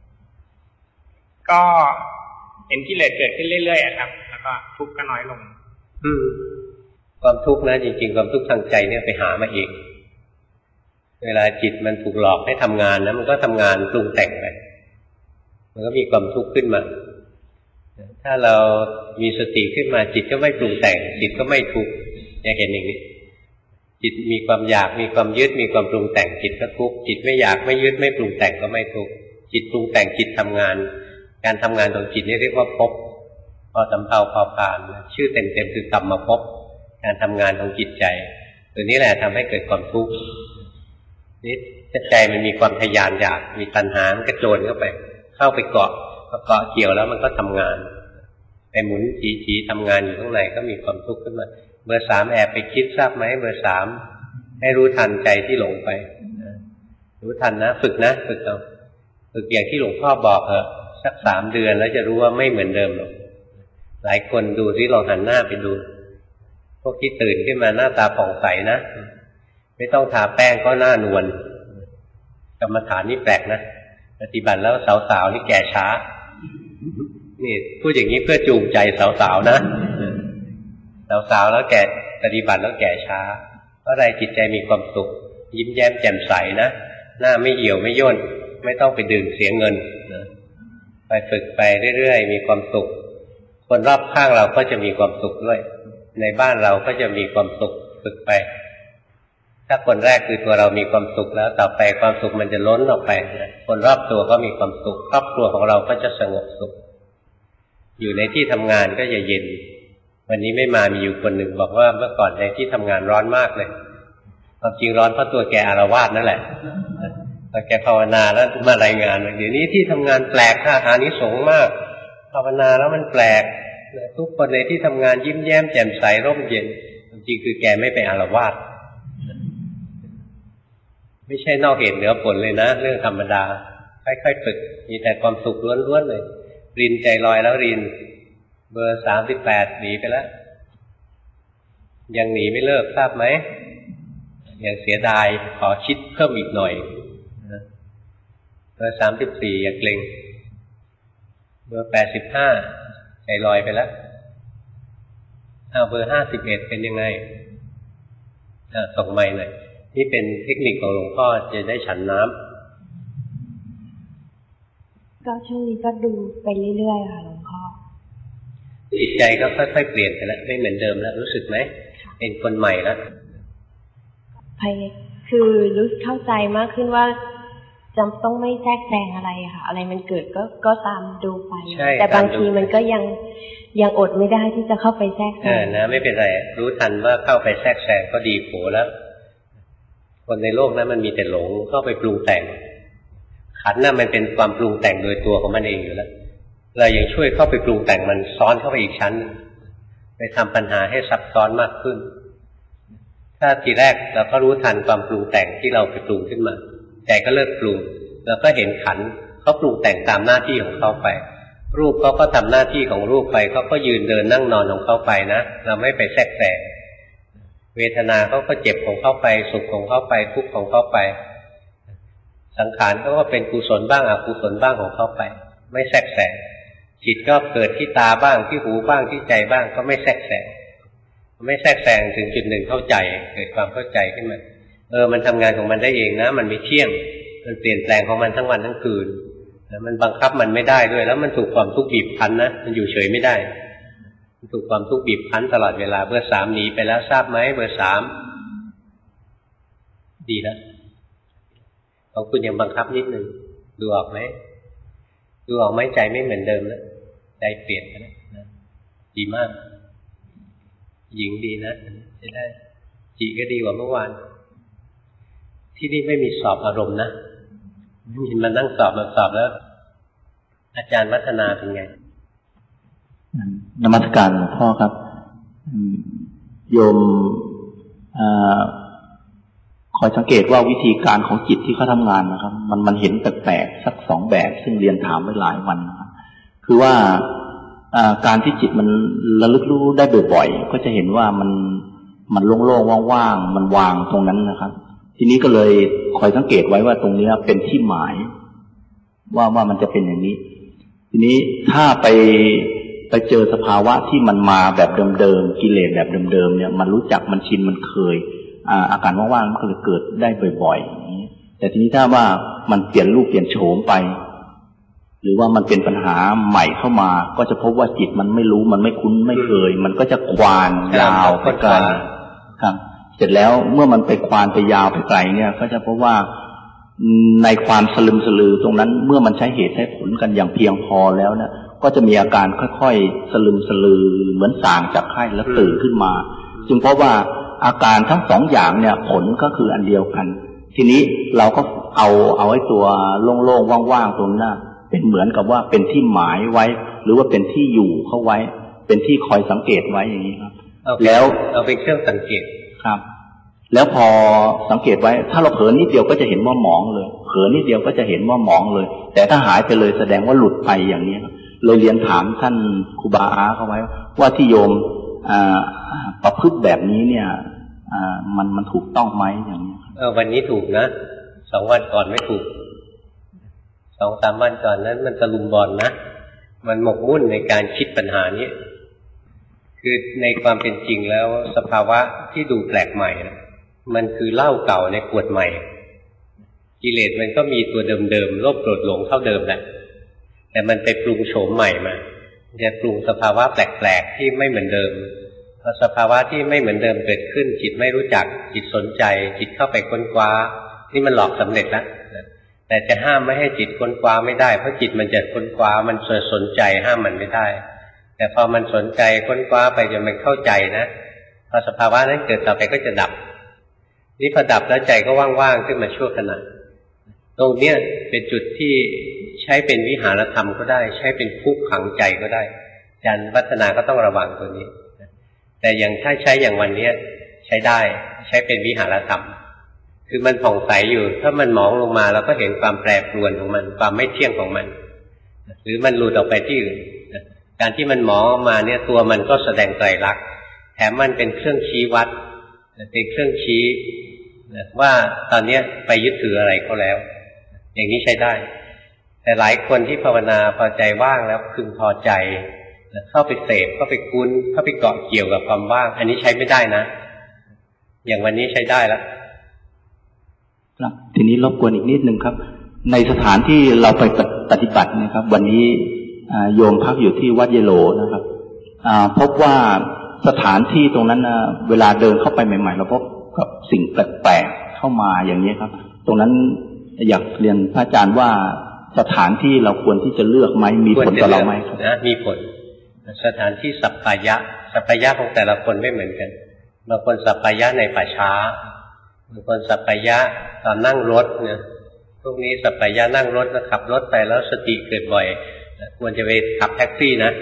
Speaker 3: ก็เห็นกิเลสเกิดขึ้นเรื่อยๆครับแล้วก็ทุกข์ก็น้อยลง
Speaker 1: อืมความทุกข์นะจริงๆความทุกข์ทางใจเนี่ยไปหามาเองเวลาจิตมันถูกหลอกให้ทำงานนะมันก็ทำงานปรุงแต่งไปมันก็มีความทุกข์ขึ้นมาถ้าเรามีสติขึ้นมาจิตก็ไม่ปรุงแต่งจิตก็ไม่ทุกข์จะเห็นอย่างนี้จิตมีความอยากมีความยึดมีความปรุงแต่งจิตก็ทุกข์จิตไม่อยากไม่ยึดไม่ปรุงแต่งก็ไม่ทุกข์จิตปรุงแต่งจิตทำงานการทำงานของจิตนี่เรียกว่าภพพอสำเภาพอผ่านชื่อเต็มๆคือกรรมภพการทำงานของจิตใจตัวนี้แหละทำให้เกิดความทุกข์นี่ใจมันมีความทะยานอยากมีตัณหามันกระโจนเข้าไปเข้าไปเกาะพอเกาะเกี่ยวแล้วมันก็ทำงานไปหมุนจีๆทำงานอยู่ข้างในก็มีความทุกข์ขึ้นมาเบอร์สามแอบไปคิดทราบไหมเบอร์สามให้รู้ทันใจที่หลงไปรู้ทันนะฝึกนะฝึกเอาฝึกอย่างที่หลวงพ่อบอกเถอะสักสามเดือนแล้วจะรู้ว่าไม่เหมือนเดิมหรอกหลายคนดูที่ลองหันหน้าไปดูพวกที่ตื่นขึ้นมาหน้าตาผ่องใสนะไม่ต้องทาแป้งก็หน้านวลกรรมฐานนี่แปลกนะปฏิบัติแล้วสาวๆนี่แก่ช้านี่พูดอย่างนี้เพื่อจูงใจสาวๆนะสาวๆแล้วแก่ปฏิบัติแล้วแก่ช้าเพราะอะไรจิตใจมีความสุขยิ้มแย้มแจ่มใสนะหน้าไม่เหี่ยวไม่ย่นไม่ต้องไปดื่มเสียเงินไปฝึกไปเรื่อยๆมีความสุขคนรอบข้างเราก็จะมีความสุขด้วยในบ้านเราก็จะมีความสุขฝึกไปถ้าคนแรกคือตัวเรามีความสุขแล้วต่อไปความสุขมันจะล้นออกไปคนรอบตัวก็มีความสุขครอบครัวของเราก็จะสงบสุขอยู่ในที่ทำงานก็จะเย็นวันนี้ไม่มามีอยู่คนหนึ่งบอกว่าเมื่อก่อนในที่ทำงานร้อนมากเลยความจริงร้อนเพราะตัวแกอาละวาดนั่นแหละพอแกภาวนาแล้วมารายงานเดี๋ยวนี้ที่ทำงานแปลกท่าทางนี้สงมากภาวนาแล้วมันแปลกทุกคนในที่ทำงานยิ้มแย้มแจ่มใสร่มเย็นจริงๆคือแกไม่ไปอาละวาดไม่ใช่นอกเหตุเหนือผลเลยนะเรื่องธรรมดาค่อยๆฝึกมีแต่ความสุขล้วนๆเลยรินใจลอยแล้วรินเบอร์สามสิบแปดหนีไปแล้วยังหนีไม่เลิกทราบไหมยังเสียดายขอคิดเพิ่มอีกหน่อยเบอร์สามสิบสี่อย่าเกรงเบอร์แปดสิบห้าใจลอยไปแล้วเอาเบอร์ห้าสิบเอ็ดเป็นยังไงอ่าส่งไมค์หน่อยนี่เป็นเทคนิคของหลวงพ่อจะได้ฉันน้
Speaker 4: ำก็ช่วงนี้ก็ดูไปเรื่อยๆค่ะหลวงพ่อ
Speaker 1: จิตใจก็ค่อยๆเปลี่ยนไปแล้วไม่เหมือนเดิมแล้วรู้สึกไหมเป็นคนใหม่แล้ว
Speaker 4: พยคือรู้เข้าใจมากขึ้นว่าจำต้องไม่แทรกแซงอะไรค่ะอะไรมันเกิดก็ก็ตามดูไปแต่บางทีมันก็ยังยังอดไม่ได้ที่จะเข้าไปแทรกแซง
Speaker 1: นะไม่เป็นไรรู้ทันว่าเข้าไปแทรกแซงก็ดีโผแล้วคนในโลกนั้นมันมีแต่หลงเข้าไปปรุงแต่งขันน่ะมันเป็นความปรุงแต่งโดยตัวของมันเองอยู่แล้วเรายังช่วยเข้าไปปรุงแต่งมันซ้อนเข้าไปอีกชั้นไปทำปัญหาให้ซับซ้อนมากขึ้นถ้าทีแรกเราก็รู้ทันความปรุงแต่งที่เราไปปรุงขึ้นมาใจก็เลิกปรุงแล้วก็เห็นขันเขาปรุงแต่งตามหน้าที่ของเขาไปรูปเขาก็ทำหน้าที่ของรูปไปเขาก็ยืนเดินนั่งนอนของเขาไปนะเราไม่ไปแทรกแซงเวทนาเขาก็เจ็บของเขาไปสุขของเขาไปทุกข์ของเขาไปสังขารเขาก็เป็นกุศลบ้างอกุศลบ้างของเขาไปไม่แทรกแซงจิตก็เกิดที่ตาบ้างที่หูบ้างที่ใจบ้างก็ไม่แทรกแซงไม่แทรกแซงถึงจุดหนึ่งเข้าใจเกิดความเข้าใจขึ้นมาเออมันทำงานของมันได้เองนะมันไม่เที่ยงมันเปลี่ยนแปลงของมันทั้งวันทั้งคืนแล้วมันบังคับมันไม่ได้ด้วยแล้วมันถูกความทุกข์บีบคั้นนะมันอยู่เฉยไม่ได้มันถูกความทุกข์บีบคั้นตลอดเวลาเบอร์สามหนีไปแล้วทราบไหมเบอร์สามดีนะของคุณยังบังคับนิดนึงดูออกไหมดูออกไหมใจไม่เหมือนเดิมแล้วใจเปลี่ยนไปแล้วนะดีมากหญิงดีนะใช่ได้จีก็ดีกว่าเมื่อวานที่นี่ไม่มีสอบอารมณ์นะมีมานั่งสอบมาสอบแล้วอาจารย์วัฒนาเป็นไง
Speaker 5: นมัสการหลวงพ่อครับโยมคอยสังเกตว่าวิธีการของจิตที่เขาทำงานนะครับมันมันเห็นแปลกๆสักสองแบบซึ่งเรียนถามไว้หลายวันนะครับคือว่าการที่จิตมันระลึกรู้ได้บ่อยๆก็จะเห็นว่ามันมันโล่งๆว่างๆมันวางตรงนั้นนะครับทีนี้ก็เลยคอยสังเกตไว้ว่าตรงนี้เป็นที่หมายว่าว่ามันจะเป็นอย่างนี้ทีนี้ถ้าไปไปเจอสภาวะที่มันมาแบบเดิมๆกิเลสแบบเดิมๆเนี่ยมันรู้จักมันชินมันเคยอ่าอาการว่างๆมันก็เลยเกิดได้บ่อยๆอย่างนี้แต่ทีนี้ถ้าว่ามันเปลี่ยนรูปเปลี่ยนโฉมไปหรือว่ามันเป็นปัญหาใหม่เข้ามาก็จะพบว่าจิตมันไม่รู้มันไม่คุ้นไม่เคยมันก็จะควานยาวไปไกลครับเสร็จแล้วเมื่อมันไปควานไปยาวไปไกลเนี่ยก็จะพบว่าในความสลึมสลือตรงนั้นเมื่อมันใช้เหตุใช้ผลกันอย่างเพียงพอแล้วเนี่ยก็จะมีอาการค่อยๆสลึมสลือเหมือนส่างจากไข้แล้วตื่นขึ้นมาจึงเพราะว่าอาการทั้งสองอย่างเนี่ยผลก็คืออันเดียวกันทีนี้เราก็เอาเอาไอ้ตัวโล่งๆว่างๆตรงนั้นเป็นเหมือนกับว่าเป็นที่หมายไว้หรือว่าเป็นที่อยู่เข้าไว้เป็นที่คอยสังเกตไว้อย่างนี้ครับแล้ว
Speaker 1: เอาเป็นเครื่องสังเกต
Speaker 5: ครับแล้วพอสังเกตไว้ถ้าเราเผลอนิดเดียวก็จะเห็นว่าหมองเลยเผลอนิดเดียวก็จะเห็นว่าหมองเลยแต่ถ้าหายไปเลยแสดงว่าหลุดไปอย่างนี้เลยเรียนถามท่านครูบาอาเขาไว้ว่าที่โยมประพฤติแบบนี้เนี่ยมันมันถูกต้องไหมอย่างนี้
Speaker 1: เออวันนี้ถูกนะสองวันก่อนไม่ถูกสองสามวันก่อนนั้นมันตะลุมบอลนะมันหมกมุ่นในการคิดปัญหานี้คือในความเป็นจริงแล้วสภาวะที่ดูแปลกใหม่นะมันคือเหล้าเก่าในขวดใหม่กิเลสมันก็มีตัวเดิมๆโลภโกรธหลงเท่าเดิมแหละแต่มันไปปรุงโฉมใหม่มาจะปรุงสภาวะแปลกๆที่ไม่เหมือนเดิมพอสภาวะที่ไม่เหมือนเดิมเกิดขึ้นจิตไม่รู้จักจิตสนใจจิตเข้าไปค้นคว้านี่มันหลอกสำเร็จแล้วแต่จะห้ามไม่ให้จิตค้นคว้าไม่ได้เพราะจิตมันจะค้นคว้ามันสนใจห้ามมันไม่ได้แต่พอมันสนใจค้นคว้าไปจนมันเข้าใจนะพอสภาวะนั้นเกิดต่อไปก็จะดับนี่พอดับแล้วใจก็ว่างๆขึ้นมาชั่วขณะตรงเนี้ยเป็นจุดที่ใช้เป็นวิหารธรรมก็ได้ใช้เป็นคุกขังใจก็ได้อาจารย์วัฒนาก็ต้องระวังตัวนี้แต่อย่างถ้าใช้อย่างวันนี้ใช้ได้ใช้เป็นวิหารธรรมคือมันผ่องใสอยู่ถ้ามันหมองลงมาเราก็เห็นความแปรปรวนของมันความไม่เที่ยงของมันหรือมันหลุดออกไปที่อื่นการที่มันหมองออกมาเนี่ยตัวมันก็แสดงไตรลักษณ์แถมมันเป็นเครื่องชี้วัดเป็นเครื่องชี้ว่าตอนนี้ไปยึดถืออะไรเขาแล้วอย่างนี้ใช้ได้แต่หลายคนที่ภาวนาพอใจว่างแล้วพึงพอใจเข้าไปเสพเข้าไปคุ้นเข้าไปเกาะเกี่ยวกับความว่างอันนี้ใช้ไม่ได้นะอย่างวันนี้ใช้ได้แล้ว
Speaker 5: ครับทีนี้รบกวนอีกนิดนึงครับในสถานที่เราไปปฏิบัตินะครับวันนี้โยมพักอยู่ที่วัดเยโลนะครับพบว่าสถานที่ตรงนั้นเวลาเดินเข้าไปใหม่ๆเราพบกับสิ่งแปลกๆเข้ามาอย่างนี้ครับตรงนั้นอยากเรียนพระอาจารย์ว่าสถานที่เราควรที่จะเลือกไหมมีผลต่อเราไหม
Speaker 1: นะมีผลสถานที่สัปปายะสัปปายะของแต่ละคนไม่เหมือนกันบางคนสัปปายะในป่าช้าบางคนสัปปายะตอนนั่งรถเนี่ยพวกนี้สัปปายะนั่งรถแล้วขับรถไปแล้วสติเกิดบ่อยควรจะไปขับแท็กซี่นะ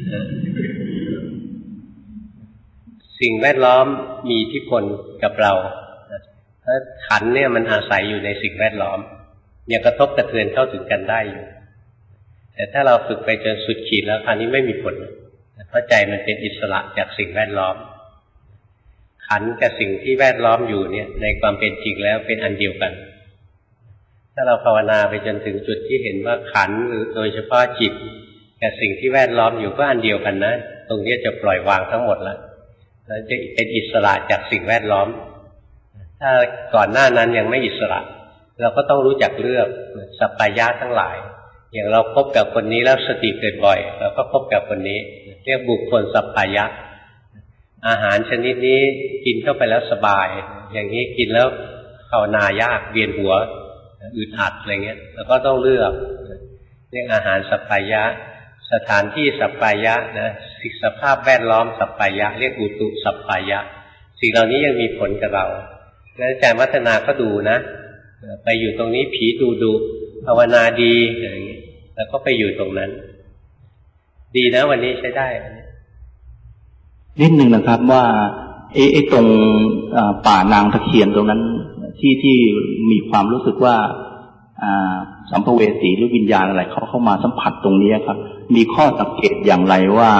Speaker 1: สิ่งแวดล้อมมีอิทธิพลกับเราถ้าขันเนี่ยมันอาศัยอยู่ในสิ่งแวดล้อมยังกระทบกระเทือนเข้าถึงกันได้อยู่แต่ถ้าเราฝึกไปจนสุดขีดแล้วคราวนี้ไม่มีผลเพราะใจมันเป็นอิสระจากสิ่งแวดล้อมขันกับสิ่งที่แวดล้อมอยู่เนี่ยในความเป็นจริงแล้วเป็นอันเดียวกันถ้าเราภาวนาไปจนถึงจุดที่เห็นว่าขันหรือโดยเฉพาะจิตกับสิ่งที่แวดล้อมอยู่ก็อันเดียวกันนะตรงนี้จะปล่อยวางทั้งหมดแล้วแล้วจะเป็นอิสระจากสิ่งแวดล้อมถ้าก่อนหน้านั้นยังไม่อิสระเราก็ต้องรู้จักเลือกสัปปายะทั้งหลายอย่างเราพบกับคนนี้แล้วสติเกิดบ่อยเราก็พบกับคนนี้เรียกบุคคลสัปปายะอาหารชนิดนี้กินเข้าไปแล้วสบายอย่างนี้กินแล้วภาวนายากเวียนหัวอึดอัดอะไรเงี้ยเราก็ต้องเลือกเรียกอาหารสัปปายะสถานที่สัปปายะนะสภาพแวดล้อมสัปปายะเรียกอุตุสัปปายะสิ่งเหล่านี้ยังมีผลกับเราแล้วอาจารย์วัฒนาก็ดูนะไปอยู่ตรงนี้ผีดูดูภาวนาดีอะไรอย่างเงี้ยแล้วก็ไปอยู่ตรงนั้นดีนะวันนี้ใช้ได้
Speaker 5: นิดนึงนะครับว่าไอ้ไอ้ตรงป่านางตะเคียนตรงนั้นที่ที่มีความรู้สึกว่าสัมภเวสีหรือวิญญาณอะไรเขาเข้ามาสัมผัสตรงนี้ครับมีข้อสังเกตอย่างไรว่า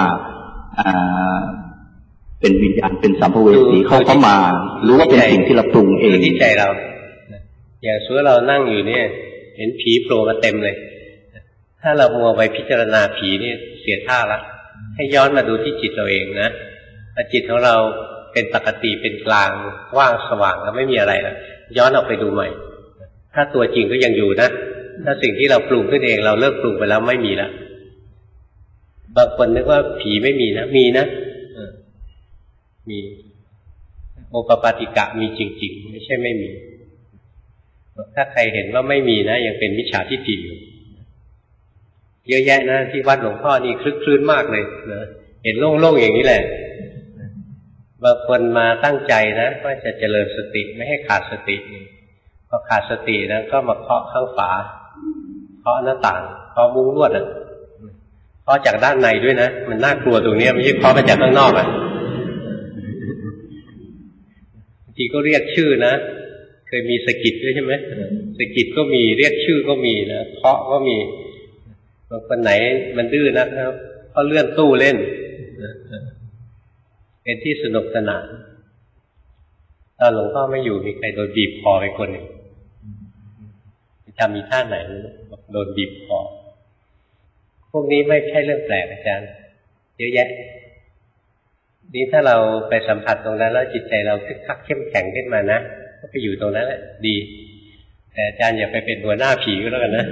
Speaker 5: เป็นวิญญาณเป็นสัมภเวสีเข้าเข้ามาหรือว่าเป็นสิ่งที่เราปรุงเอง
Speaker 1: ที่ใจเราอย่างสมมติเรานั่งอยู่เนี่ยเห็นผีโผล่มาเต็มเลยถ้าเรามัวไปพิจารณาผีนี่เสียท่าละให้ย้อนมาดูที่จิตเราเองนะถ้าจิตของเราเป็นปกติเป็นกลางว่างสว่างแล้วไม่มีอะไรแล้วย้อนออกไปดูใหม่ถ้าตัวจริงก็ยังอยู่นะถ้าสิ่งที่เราปรุงขึ้นเองเราเลิกปรุงไปแล้วไม่มีแล้วบางคนนึกว่าผีไม่มีนะมีนะมีโอปปาติกะมีจริงๆไม่ใช่ไม่มีถ้าใครเห็นว่าไม่มีนะยังเป็นมิจฉาทิฏฐิอยู่เยอะแยะนะที่วัดหลวงพ่อนี่คลึกคลื้นมากเลยนะเห็นโล่งๆอย่างนี้แหละบางคนมาตั้งใจนะว่าจะเจริญสติไม่ให้ขาดสติพอขาดสตินะก็มาเคาะข้างฝาเคาะหน้าต่างเคาะมุ้งลวดอ่ะเคาะจากด้านในด้วยนะมันน่ากลัวตรงนี้ไม่ใช่เคาะมาจากข้างนอกอ่ะบางทีก็เรียกชื่อนะเคยมีสกิดด้วยใช่ไหมสกิดก็มีเรียกชื่อก็มีนะเคาะก็มีบางคนไหนมันดื้อนะครับเขาเลื่อนตู้เล่นเป็นที่สนุกสนานตอนหลวงพ่อไม่อยู่มีใครโดนบีบคอไปคนหนึ่งจะมีท่าไหนโดนบีบคอพวกนี้ไม่ใช่เรื่องแปลกอาจารย์เยอะแยะนี่ถ้าเราไปสัมผัสตรงนั้นแล้วจิตใจเราคึกคักเข้มแข็งขึ้นมานะก็ไปอยู่ตรงนั้นแหละดีแต่อาจารย์อย่าไปเป็นหัวหน้าผีก็แล้วกันนะ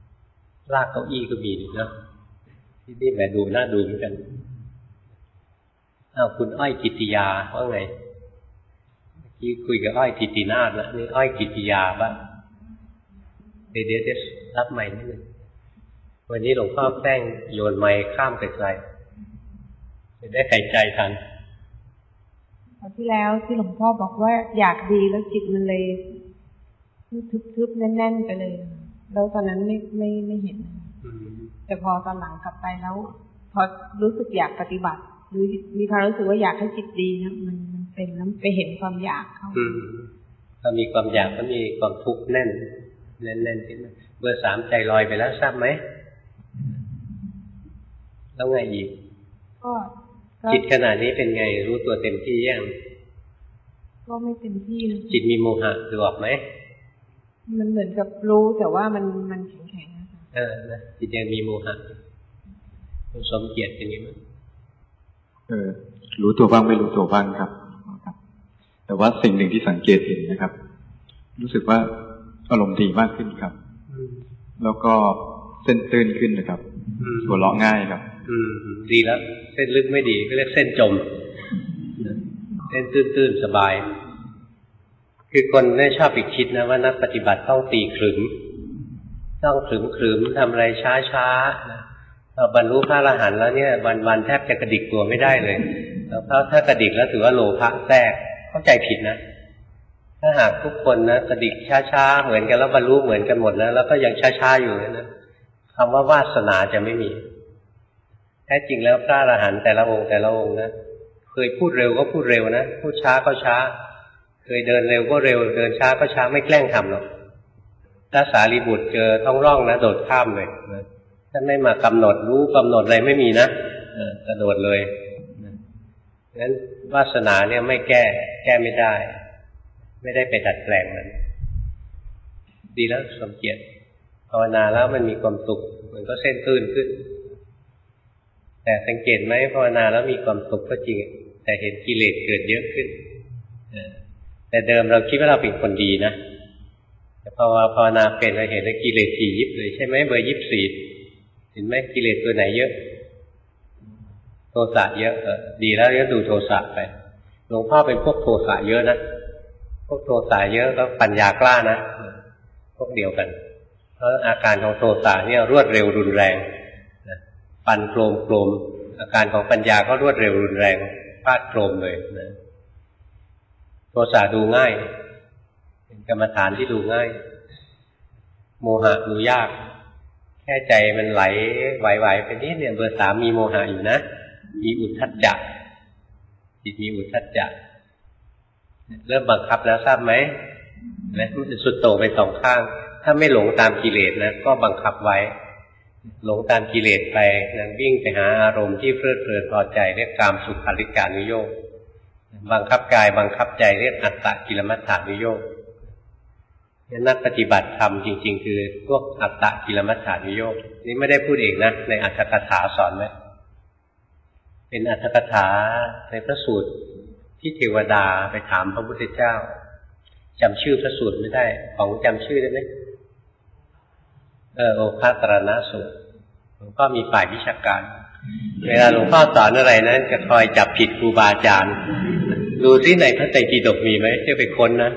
Speaker 1: ลากเก้าอี้ก็มีเนาะที่นี่แหมดูน่าดูเหมือนกันอ้าวคุณอ้อยกิติยาว่าไงเมื่อกี้คุยกับอ้อยกิตินาถแล้วนี่อ้อยกิติยาบ้างเดี๋ยวเดี๋ยวรับใหม่นิดนึงวันนี้หลวงพ่อแป้งโยนไม้ข้ามไปไกลจะได้หายใจทัน
Speaker 6: คราวที่แล้วที่หลวงพ่อบอกว่าอยากดีแล้วจิตมันเลยทึบๆแน่นๆไปเลยแล้วตอนนั้นไม่ไม่ไม่เห็นแต่พอตอนหลังกลับไปแล้วพอรู้สึกอยากปฏิบัติหรือมีความรู้สึกว่าอยากให้จิตดีนะมันมันเป็นแล้วไปเห็นความอยากเข้า
Speaker 1: ถ้ามีความอยากก็มีความทุกข์แน่นแน่นแน่นขึ้นเบอร์สามใจลอยไปแล้วทราบไหมแล้วไงอีก
Speaker 6: ก็
Speaker 1: จิตขนาดนี้เป็นไงรู้ตัวเต็มที่ยัง
Speaker 6: ก็ไม่เต็มที่นะ
Speaker 1: จิตมีโมหะดูออกไหม
Speaker 6: มันเหมือนกับรู้แต่ว่ามันมันแข็งแข็งนะคะ
Speaker 1: เออนะจิตยังมีโมหะคุณสมเกียรติเป็นยังไง
Speaker 7: เออรู้ตัวบ้างไม่รู้ตัวบ้างครับแต่ว่าสิ่งหนึ่งที่สังเกตเห็นนะครับรู้สึกว่าอารมณ์ดีมากขึ้นครับแล้วก็เส้นตื้นขึ้นนะครับหัวเราะง่ายครับ
Speaker 1: อืมดีแล้วเส้นลึกไม่ดีก็เรียกเส้นจมเส้นตื้นๆสบายคือคนไม่ชอบไปคิดนะว่านักปฏิบัติต้องตีขรึมต้องขรึมขรึมทำอะไรช้าๆนะพอบรรลุพระอรหันต์แล้วเนี่ยวันๆแทบจะกระดิกตัวไม่ได้เลยแล้วถ้ากระดิกแล้วถือว่าโลภะแทรกเข้าใจผิดนะถ้าหากทุกคนนะกระดิกช้าๆเหมือนกันแล้วบรรลุเหมือนกันหมดนะแล้วก็ยังช้าๆอยู่นะคำว่าวาสนาจะไม่มีแท้จริงแล้วพระอรหันต์แต่ละองค์แต่ละองค์นะเคยพูดเร็วก็พูดเร็วนะพูดช้าก็ช้าเคยเดินเร็วก็เร็วเดินช้าก็ช้าไม่แกล้งทำหรอกถ้าสารีบุตรเจอท้องร่องนะโดดข้ามเลยท่านไม่มากำหนดรู้กำหนดอะไรไม่มีนะกระโดดเลยงั้นวาสนาเนี่ยไม่แก้แก้ไม่ได้ไม่ได้ไปดัดแปลงมันดีแล้วสมเกียรติภาวนาแล้วมันมีความสุขมันก็เส้นตื้นขึ้นแต่สังเกตไหมภาวนาแล้วมีความสุขก็จริงแต่เห็นกิเลสเกิดเยอะขึ้นแต่เดิมเราคิดว่าเราเป็นคนดีนะแต่พอภาวนาเป็นเราเห็นว่ากิเลสถี่ยิบเลยใช่ไหมเบอร์ยี่สิบสี่เห็นไหมกิเลสตัวไหนเยอะโทสะเยอะเออดีแล้วก็ดูโทสะไปหลวงพ่อเป็นพวกโทสะเยอะนะพวกโทสะเยอะแล้วปัญญากล้านะพวกเดียวกันเพราะอาการของโทสะเนี่ยรวดเร็วรุนแรงปั่นโครมโครมอาการของปัญญาก็รวดเร็วรุนแรงฟาดโครมเลยนะโทสะดูง่ายเป็นกรรมฐานที่ดูง่ายโมหะดูยากแค่ใจมันไหลไหวๆไปนิดเนี่ยเบอร์สามมีโมหะอยู่นะมีอุทธัจจะจิตมีอุทธัจจะเริ่มบังคับแล้วทราบไหมนะมันจะสุดโต่งไปสองข้างถ้าไม่หลงตามกิเลสนะก็บังคับไว้หลงตามกิเลสไปนะวิ่งไปหาอารมณ์ที่เพลิดเพลินพอใจเรียกกามสุขาริการนุโยคบังคับกายบังคับใจเรียกอัตตกิลมัฏฐานุโยคนักปฏิบัติธรรมจริงๆคือพวกอัตตกิลมัฏฐานุโยคนี่ไม่ได้พูดเองนะในอัตถกถาสอนไว้เป็นอัตถกถาในพระสูตรที่เทวดาไปถามพระพุทธเจ้าจำชื่อพระสูตรไม่ได้ของจำชื่อได้ไหมเออโอภาสรณสูตรหลวงพ่อมีฝ่ายวิชาการเวลาหลวงพ่อสอนอะไรนั้นจะคอยจับผิดครูบาอาจารย์ดูที่ในพระไตรปิฎกมีไหมจะไปค้นนะ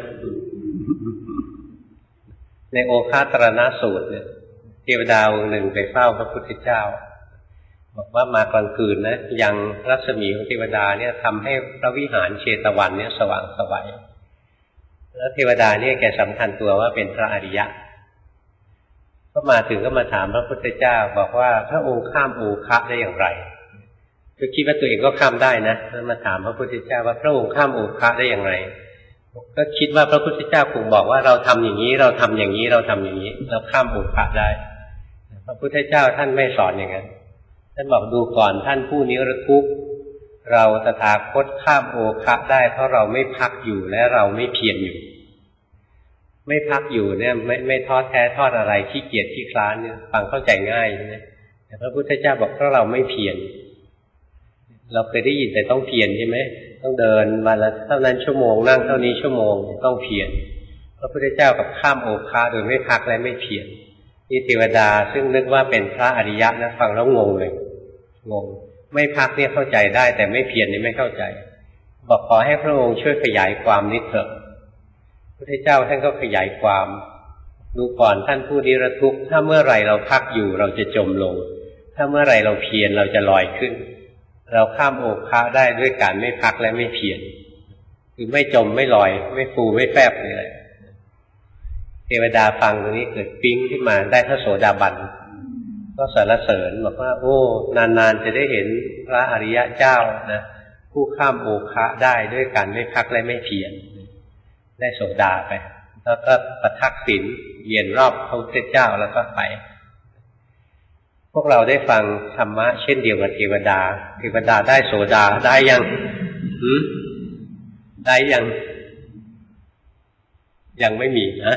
Speaker 1: ในโอภาสรณสูตรเนี่ยเทวดาองค์หนึ่งไปเฝ้าพระพุทธเจ้าบอกว่ามากลางคืนนะยังรัศมีของเทวดาเนี่ยทำให้พระวิหารเชตวันเนี่ยสว่างสวัยแล้วเทวดาเนี่ยแกสำคัญตัวว่าเป็นพระอริยะก็มาถึงก็มาถามพระพุทธเจ้าบอกว่าพระองค์ข้ามโอคะได้อย่างไรก็คิดว่าตัวเองก็ข้ามได้นะแล้วมาถามพระพุทธเจ้าว่าพระองค์ข้ามโอคะได้อย่างไรก็คิดว่าพระพุทธเจ้าคงบอกว่าเราทำอย่างนี้เราทำอย่างนี้เราทำอย่างนี้เราข้ามโอคะได้พระพุทธเจ้าท่านไม่สอนอย่างนั้นท่านบอกดูก่อนท่านผู้นิรทุกข์เราตถาคตข้ามโอคะได้เพราะเราไม่พักอยู่และเราไม่เพียรอยู่ไม่พักอยู่เนี่ยไม่ไม่ทอดแท้ทอดอะไรขี้เกียจขี้คลานเนี่ยฟังเข้าใจง่ายใช่ไหมแต่พระพุทธเจ้าบอกเพราะเราไม่เพียรเราเคยได้ยินแต่ต้องเพียรใช่ไหมต้องเดินวันละเท่านั้นชั่วโมงนั่งเท่านี้ชั่วโมงต้องเพียรพระพุทธเจ้ากับข้ามโอคะโดยไม่พักและไม่เพียรนี่เทวดาซึ่งนึกว่าเป็นพระอริยะนะฟังแล้วงงเลยงงไม่พักเนี่ยเข้าใจได้แต่ไม่เพียรนี่ไม่เข้าใจบอกขอให้พระองค์ช่วยขยายความนิดเถอะพระพุทธเจ้าท่านก็ขยายความดูก่อนท่านผู้นิรทุกข์ถ้าเมื่อไหร่เราพักอยู่เราจะจมลงถ้าเมื่อไหร่เราเพียรเราจะลอยขึ้นเราข้ามโอคาได้ด้วยการไม่พักและไม่เพียรคือไม่จมไม่ลอยไม่ฟูไม่แฟบเลยเทวดาฟังตรงนี้เกิดปิ๊งขึ้นมาได้พระโสดาบันก็สรรเสริญบอกว่าโอ้นานๆจะได้เห็นพระอริยะเจ้านะผู้ข้ามโอคะได้ด้วยการไม่พักและไม่เพียรได้โสดาไปแล้วก็ประทักษิณเวียนรอบพระพุทธเจ้าแล้วก็ไปพวกเราได้ฟังธรรมะเช่นเดียวกับเทวดาเทวดาได้โสดาได้ยังหืมได้ยังยังไม่มีนะ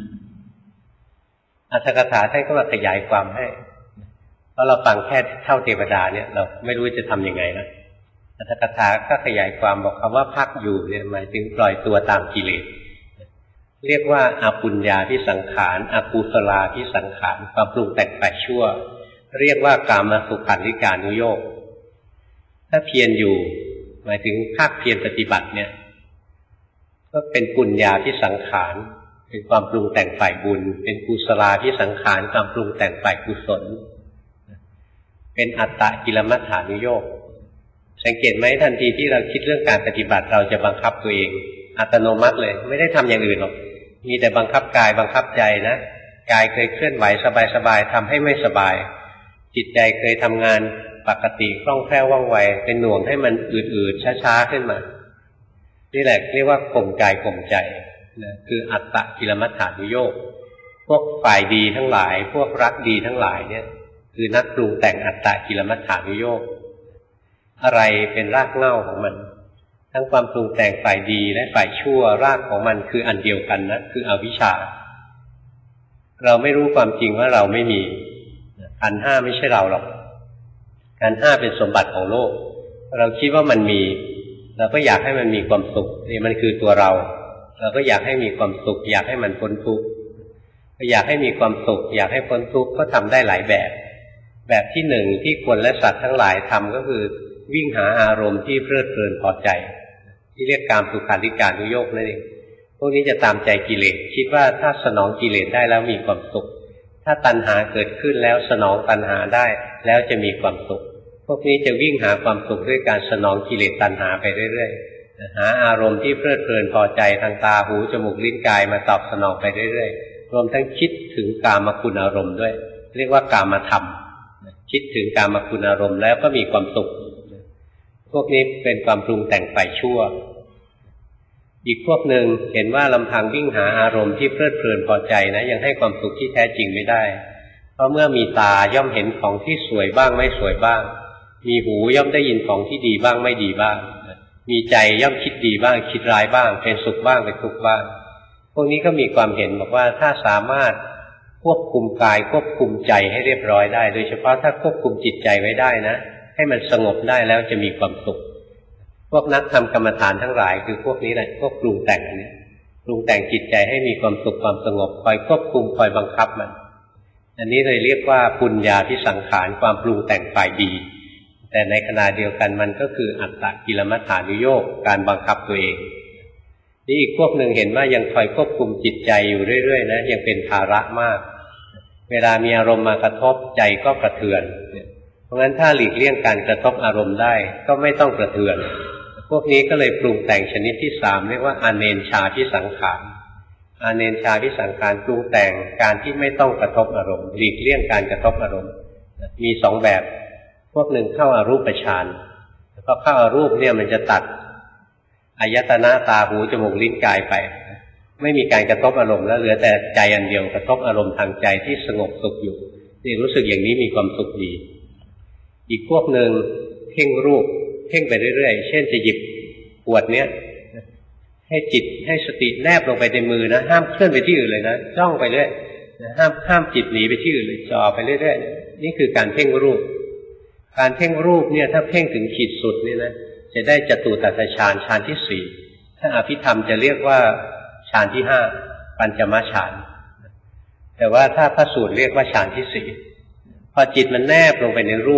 Speaker 1: อรรถกถาท่านก็มาขยายความให้เพราะเราฟังแค่เท่าเทวดาเนี่ยเราไม่รู้จะทำยังไงนะอรรถกถาก็ขยายความบอกคำว่าพักอยู่เนี่ยหมายถึงปล่อยตัวตามกิเลสเรียกว่าอปุญญาพิสังขารอกุศลาพิสังขารความปรุงแต่งแปดชั่วเรียกว่ากามสุขันธิกานุโยคถ้าเพียรอยู่หมายถึงภาคเพียรปฏิบัติเนี่ยก็เป็นปุญญาพิสังขารเป็นความปรุงแต่งฝ่ายบุญเป็นกุศลาพิสังขารความปรุงแต่งฝ่ายกุศลเป็นอัตตกิลมัฏฐานุโยคสังเกตไหมทันทีที่เราคิดเรื่องการปฏิบัติเราจะบังคับตัวเองอัตโนมัติเลยไม่ได้ทำอย่างอื่นหรอกมีแต่บังคับกายบังคับใจนะกายเคยเคลื่อนไหวสบายๆทำให้ไม่สบายจิตใจเคยทำงานปกติคล่องแคล่วว่องไวเป็นหน่วงให้มันอืดๆช้าๆขึ้นมานี่แหละเรียกว่าข่มกายข่มใจนะคืออัตตกิลมัฏฐานุโยคพวกฝ่ายดีทั้งหลายพวกรักดีทั้งหลายเนี่ยคือนักปรุงแต่งอัตตกิลมัฏฐานุโยคอะไรเป็นรากเหง้าของมันทั้งความปรุงแต่งฝ่ายดีและฝ่ายชั่วรากของมันคืออันเดียวกันนะคืออวิชชาเราไม่รู้ความจริงว่าเราไม่มีขันธ์ห้าไม่ใช่เราหรอกขันธ์ห้าเป็นสมบัติของโลกเราคิดว่ามันมีเราก็อยากให้มันมีความสุขนี่มันคือตัวเราเราก็อยากให้มีความสุขอยากให้มันพ้นทุกข์อยากให้มีความสุขอยากให้พ้นทุกข์ก็ทำได้หลายแบบแบบที่หนึ่งที่คนและสัตว์ทั้งหลายทำก็คือวิ่งหาอารมณ์ที่เพลิดเพลินพอใจที่เรียกกามสุขันธิกานุโยคนั่นเองพวกนี้จะตามใจกิเลสคิดว่าถ้าสนองกิเลสได้แล้วมีความสุขถ้าตัณหาเกิดขึ้นแล้วสนองตัณหาได้แล้วจะมีความสุขพวกนี้จะวิ่งหาความสุขด้วยการสนองกิเลสตัณหาไปเรื่อยๆหาอารมณ์ที่เพลิดเพลินพอใจทางตาหูจมูกลิ้นกายมาตอบสนองไปเรื่อยๆรวมทั้งคิดถึงกามคุณอารมณ์ด้วยเรียกว่ากามธรรมคิดถึงกามคุณอารมณ์แล้วก็มีความสุขพวกนี้เป็นความปรุงแต่งฝ่ายชั่วอีกพวกหนึ่งเห็นว่าลำพังวิ่งหาอารมณ์ที่เพลิดเพลินพอใจนะยังให้ความสุขที่แท้จริงไม่ได้เพราะเมื่อมีตาย่อมเห็นของที่สวยบ้างไม่สวยบ้างมีหูย่อมได้ยินของที่ดีบ้างไม่ดีบ้างมีใจย่อมคิดดีบ้างคิดร้ายบ้างเป็นสุขบ้างเป็นทุกข์บ้างพวกนี้ก็มีความเห็นบอกว่าถ้าสามารถควบคุมกายควบคุมใจให้เรียบร้อยได้โดยเฉพาะถ้าควบคุมจิตใจไว้ได้นะให้มันสงบได้แล้วจะมีความสุขพวกนักทำกรรมฐานทั้งหลายคือพวกนี้แหละพวกปรุงแต่งเนี่ยปรุงแต่งจิตใจให้มีความสุขความสงบคอยควบคุมคอยบังคับมันอันนี้เลยเรียกว่าปุญญาพิสังขารความปรุงแต่งฝ่ายดีแต่ในขณะเดียวกันมันก็คืออัตตกิลมัฏฐานุโยคการบังคับตัวเองนี่อีกพวกหนึ่งเห็นว่ายังคอยควบคุมจิตใจอยู่เรื่อยๆนะยังเป็นภาระมากเวลามีอารมณ์มากระทบใจก็กระเทือนเพราะงั้นถ้าหลีกเลี่ยงการกระทบอารมณ์ได้ก็ไม่ต้องกระเทือนพวกนี้ก็เลยปรุงแต่งชนิดที่สามเรียกว่าอเนนชาพิสังขารอเนนชาพิสังขารปรุงแต่งการที่ไม่ต้องกระทบอารมณ์หลีกเลี่ยงการกระทบอารมณ์มีสองแบบพวกหนึ่งเข้าอารูปฌานพอเข้าอารูปเนี่ยมันจะตัดอายตนะตาหูจมูกลิ้นกายไปไม่มีการกระทบอารมณ์แล้วเหลือแต่ใจอันเดียวกระทบอารมณ์ทางใจที่สงบสุขอยู่นี่รู้สึกอย่างนี้มีความสุขดีอีกพวกหนึ่งเพ่งรูปเพ่งไปเรื่อยๆเช่นจะหยิบขวดเนี้ยให้จิตให้สติแนบลงไปในมือนะห้ามเคลื่อนไปที่อื่นเลยนะจ้องไปเรื่อยห้ามห้ามจิตหนีไปที่อื่นเลยจ่อไปเรื่อยๆนี่คือการเพ่งรูปการเพ่งรูปเนี่ยถ้าเพ่งถึงขีดสุดนี่นะจะได้จตุตัสสฌานฌานที่สี่ถ้าอภิธรรมจะเรียกว่าฌานที่ห้าปัญจมฌานแต่ว่าถ้าพระสูตรเรียกว่าฌานที่สี่พอจิตมันแนบลงไปในรูป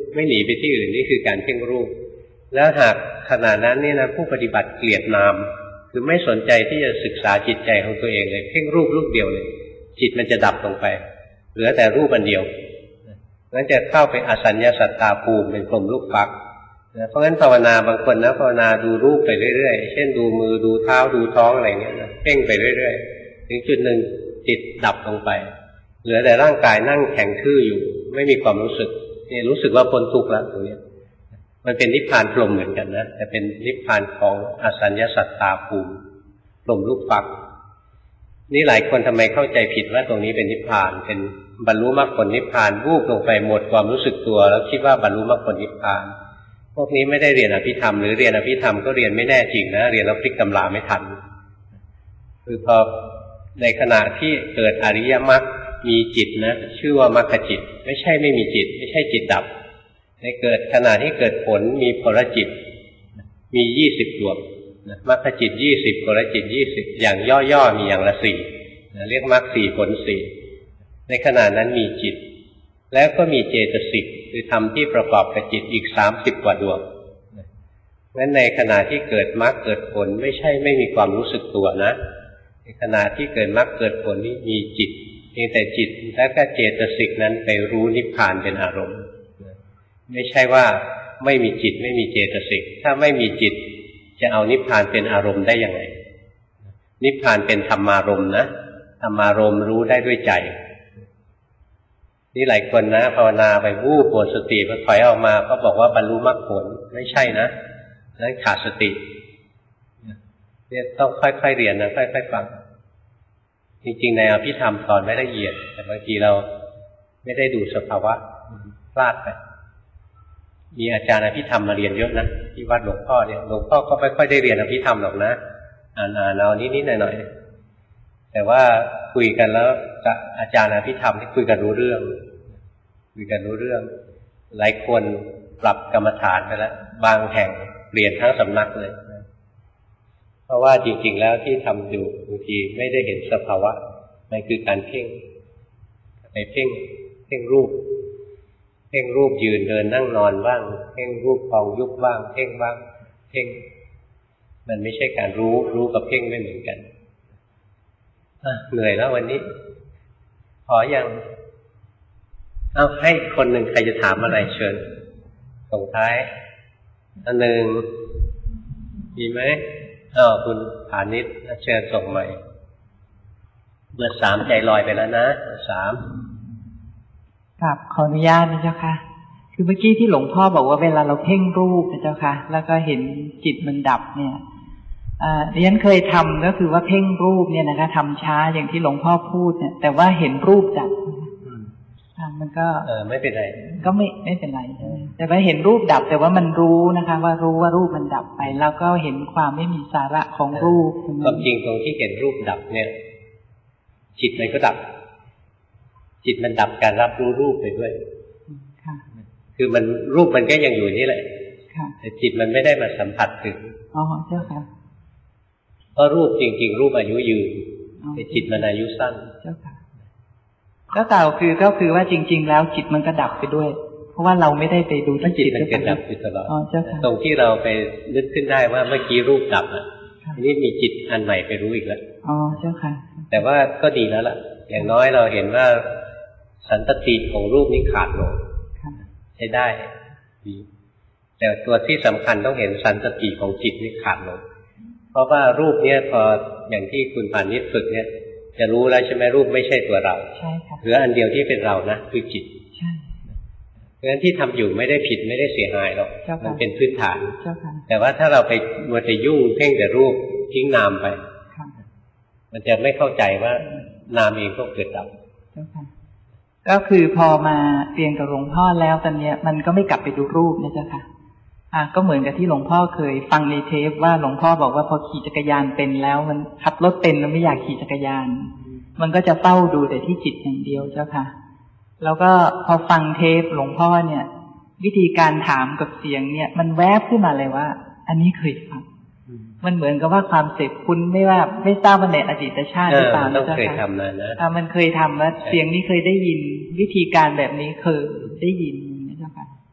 Speaker 1: ไม่หนีไปที่อื่นนี่คือการเพ่งรูปแล้วหากขณะนั้นนี่นะผู้ปฏิบัติเกลียดนามคือไม่สนใจที่จะศึกษาจิตใจของตัวเองเลยเพ่งรูปรูปเดียวเลยจิตมันจะดับลงไปเหลือแต่รูปอันเดียวงั้นจะเข้าไปอสัญญาสัตตาภูมิเป็นกลมรูปฟักเพราะงั้นภาวนาบางคนนะภาวนาดูรูปไปเรื่อยๆเช่นดูมือดูเท้าดูท้องอะไรเงี้ยนะเพ่งไปเรื่อยๆถึงจุดหนึ่งจิตดับลงไปเหลือแต่ร่างกายนั่งแข็งทื่ออยู่ไม่มีความรู้สึกนี่รู้สึกว่าพ้นทุกข์แล้วตรงนี้มันเป็นนิพพานพรหมเหมือนกันนะแต่เป็นนิพพานของอสัญญาสัตตาภูมิพรหมรูปฟักนี่หลายคนทำไมเข้าใจผิดว่าตรงนี้เป็นนิพพานเป็นบรรลุมรรคผลนิพพานวูบลงไปหมดความรู้สึกตัวแล้วคิดว่าบรรลุมรรคผลนิพพานพวกนี้ไม่ได้เรียนอภิธรรมหรือเรียนอภิธรรมก็เรียนไม่แน่จริงนะเรียนแล้วพลิกตำราไม่ทันคือพอในขณะที่เกิดอริยมรรคมีจิตนะชื่อว่ามรรคจิตไม่ใช่ไม่มีจิตไม่ใช่จิตดับในเกิดขณะที่เกิดผลมีผลจิตมียี่สิบดวงมรรคจิตยี่สิบผลจิตยี่สิบอย่างย่อๆมีอย่างละสี่เรียกมรรคสี่ผลสี่ในขณะนั้นมีจิตแล้วก็มีเจตสิกคือธรรมที่ประกอบกับจิตอีกสามสิบกว่าดวงงั้นในขณะที่เกิดมรรคเกิดผลไม่ใช่ไม่มีความรู้สึกตัวนะในขณะที่เกิดมรรคเกิดผลนี้มีจิตเพียงแต่จิตและก็เจตสิกนั้นไปรู้นิพพานเป็นอารมณ์ไม่ใช่ว่าไม่มีจิตไม่มีเจตสิกถ้าไม่มีจิตจะเอานิพพานเป็นอารมณ์ได้ยังไงนิพพานเป็นธรรมารมณ์นะธรรมารมณ์รู้ได้ด้วยใจนี่หลายคนนะภาวนาไปวูบหมดสติพอถอยออกมาก็บอกว่าบรรลุมรรคผลไม่ใช่นะนั้นขาดสติเนี่ยต้องค่อยๆเรียนนะค่อยๆฟังจริงๆในอภิธรรมสอนไม่ละเอียดแต่บางทีเราไม่ได้ดูสภาวะพลาดไปมีอาจารย์อภิธรรมมาเรียนเยอะนะที่วัดหลวงพ่อเนี่ยหลวงพ่อก็ไม่ค่อยได้เรียนอภิธรรมหรอกนะอ่านๆเอานิดๆหน่อยๆแต่ว่าคุยกันแล้วกับอาจารย์อภิธรรมที่คุยกันรู้เรื่องคุยกันรู้เรื่องหลายคนปรับกรรมฐานไปแล้วบางแห่งเปลี่ยนทั้งสำนักเลยเพราะว่าจริงๆแล้วที่ทำอยู่บางทีไม่ได้เห็นสภาวะมันคือการเพ่งไปเพ่งเพ่งรูปเพ่งรูปยืนเดินนั่งนอนบ้างเพ่งรูปพองยุบบ้างเพ่งบ้างเพ่งมันไม่ใช่การรู้รู้กับเพ่งไม่เหมือนกันเหนื่อยแล้ววันนี้พอยังเอาให้คนหนึ่งใครจะถามอะไรเชิญส่งท้ายอันหนึ่งมีไหมอ้าวคุณฐานิชเชิญส่งใหม่เบอร์สามใจลอยไปแล้วนะเบอร์สาม
Speaker 8: ครับขออนุญาตนะเจ้าค่ะคือเมื่อกี้ที่หลวงพ่อบอกว่าเวลาเราเพ่งรูปนะเจ้าค่ะแล้วก็เห็นจิตมันดับเนี่ยอ่าดิฉันเคยทำก็คือว่าเพ่งรูปเนี่ยนะคะทำช้าอย่างที่หลวงพ่อพูดเนี่ยแต่ว่าเห็นรูปดับอ่ามันก็
Speaker 1: เออไม่เป็นไร
Speaker 8: ก็ไม่ไม่เป็นไรแต่ว่าเห็นรูปดับแต่ว่ามันรู้นะคะว่ารู้ว่ารูปมันดับไปแล้วก็เห็นความไม่มีสาระของรูป
Speaker 1: ความจริงตรงที่เห็นรูปดับเนี่ยจิตมันก็ดับจิตมันดับการรับรู้รูปไปด้วยคือมันรูปมันก็ยังอยู่นี่แหละแต่จิตมันไม่ได้มาสัมผัสถึง
Speaker 8: อ๋อเจ้าค่ะ
Speaker 1: เพราะรูปจริงๆรูปอายุยืนแต่จิตมันอายุสั้น
Speaker 8: เจ้าค่ะก็กล่าวคือก็คือว่าจริงๆแล้วจิตมันก็ดับไปด้วยเพราะว่าเราไม่ได้ไปดูที่
Speaker 1: จิตมันเกิดดับอยู่ตลอด
Speaker 8: อ๋อเจ้าค่ะ
Speaker 1: ตรงที่เราไปนึกขึ้นได้ว่าเมื่อกี้รูปดับอ่ะนี่มีจิตอันใหม่ไปรู้อีกแล้ว
Speaker 8: อ๋อเจ้าค่ะ
Speaker 1: แต่ว่าก็ดีแล้วล่ะอย่างน้อยเราเห็นว่าสันตติของรูปนี้ขาดลงใช้ได้ดีแต่ตัวที่สำคัญต้องเห็นสันตติของจิตนี้ขาดลงเพราะว่ารูปเนี้ยพออย่างที่คุณปานิชฝึกเนี่ยจะรู้แล้วใช่ไหมรูปไม่ใช่ตัวเรา
Speaker 8: ใช่ค่ะ
Speaker 1: เหลืออันเดียวที่เป็นเรานะคือจิต
Speaker 8: ใช่
Speaker 1: เพราะฉะนั้นที่ทำอยู่ไม่ได้ผิดไม่ได้เสียหายหรอกมันเป็นพื้นฐานแต่ว่าถ้าเราไปมัวแต่ยุ่งเพ่งแต่รูปทิ้งนามไปมันจะไม่เข้าใจว่านามเองก็เกิดดับ
Speaker 8: ก็คือพอมาเรียนกับหลวงพ่อแล้วตอนเนี้ยมันก็ไม่กลับไปดูรูปนะเจ้าค่ะอ่ะก็เหมือนกับที่หลวงพ่อเคยฟังในเทปว่าหลวงพ่อบอกว่าพอขี่จักรยานเป็นแล้วมันขับรถเป็นแล้วไม่อยากขี่จักรยานมันก็จะเฝ้าดูแต่ที่จิตอย่างเดียวเจ้าค่ะแล้วก็พอฟังเทปหลวงพ่อเนี่ยวิธีการถามกับเสียงเนี่ยมันแวบขึ้นมาเลยว่าอันนี้เคยฟังมันเหมือนกับว่าความเสพคุ้นไม่ว่าไม่ทราบว่าในอดีตชาติหรือเปล่า
Speaker 1: ต้องเคยทำนะนะ
Speaker 8: อ่ามันเคยทำแล้วเสียงนี้เคยได้ยินวิธีการแบบนี้เคยได้ยินนะเจ้าค่ะ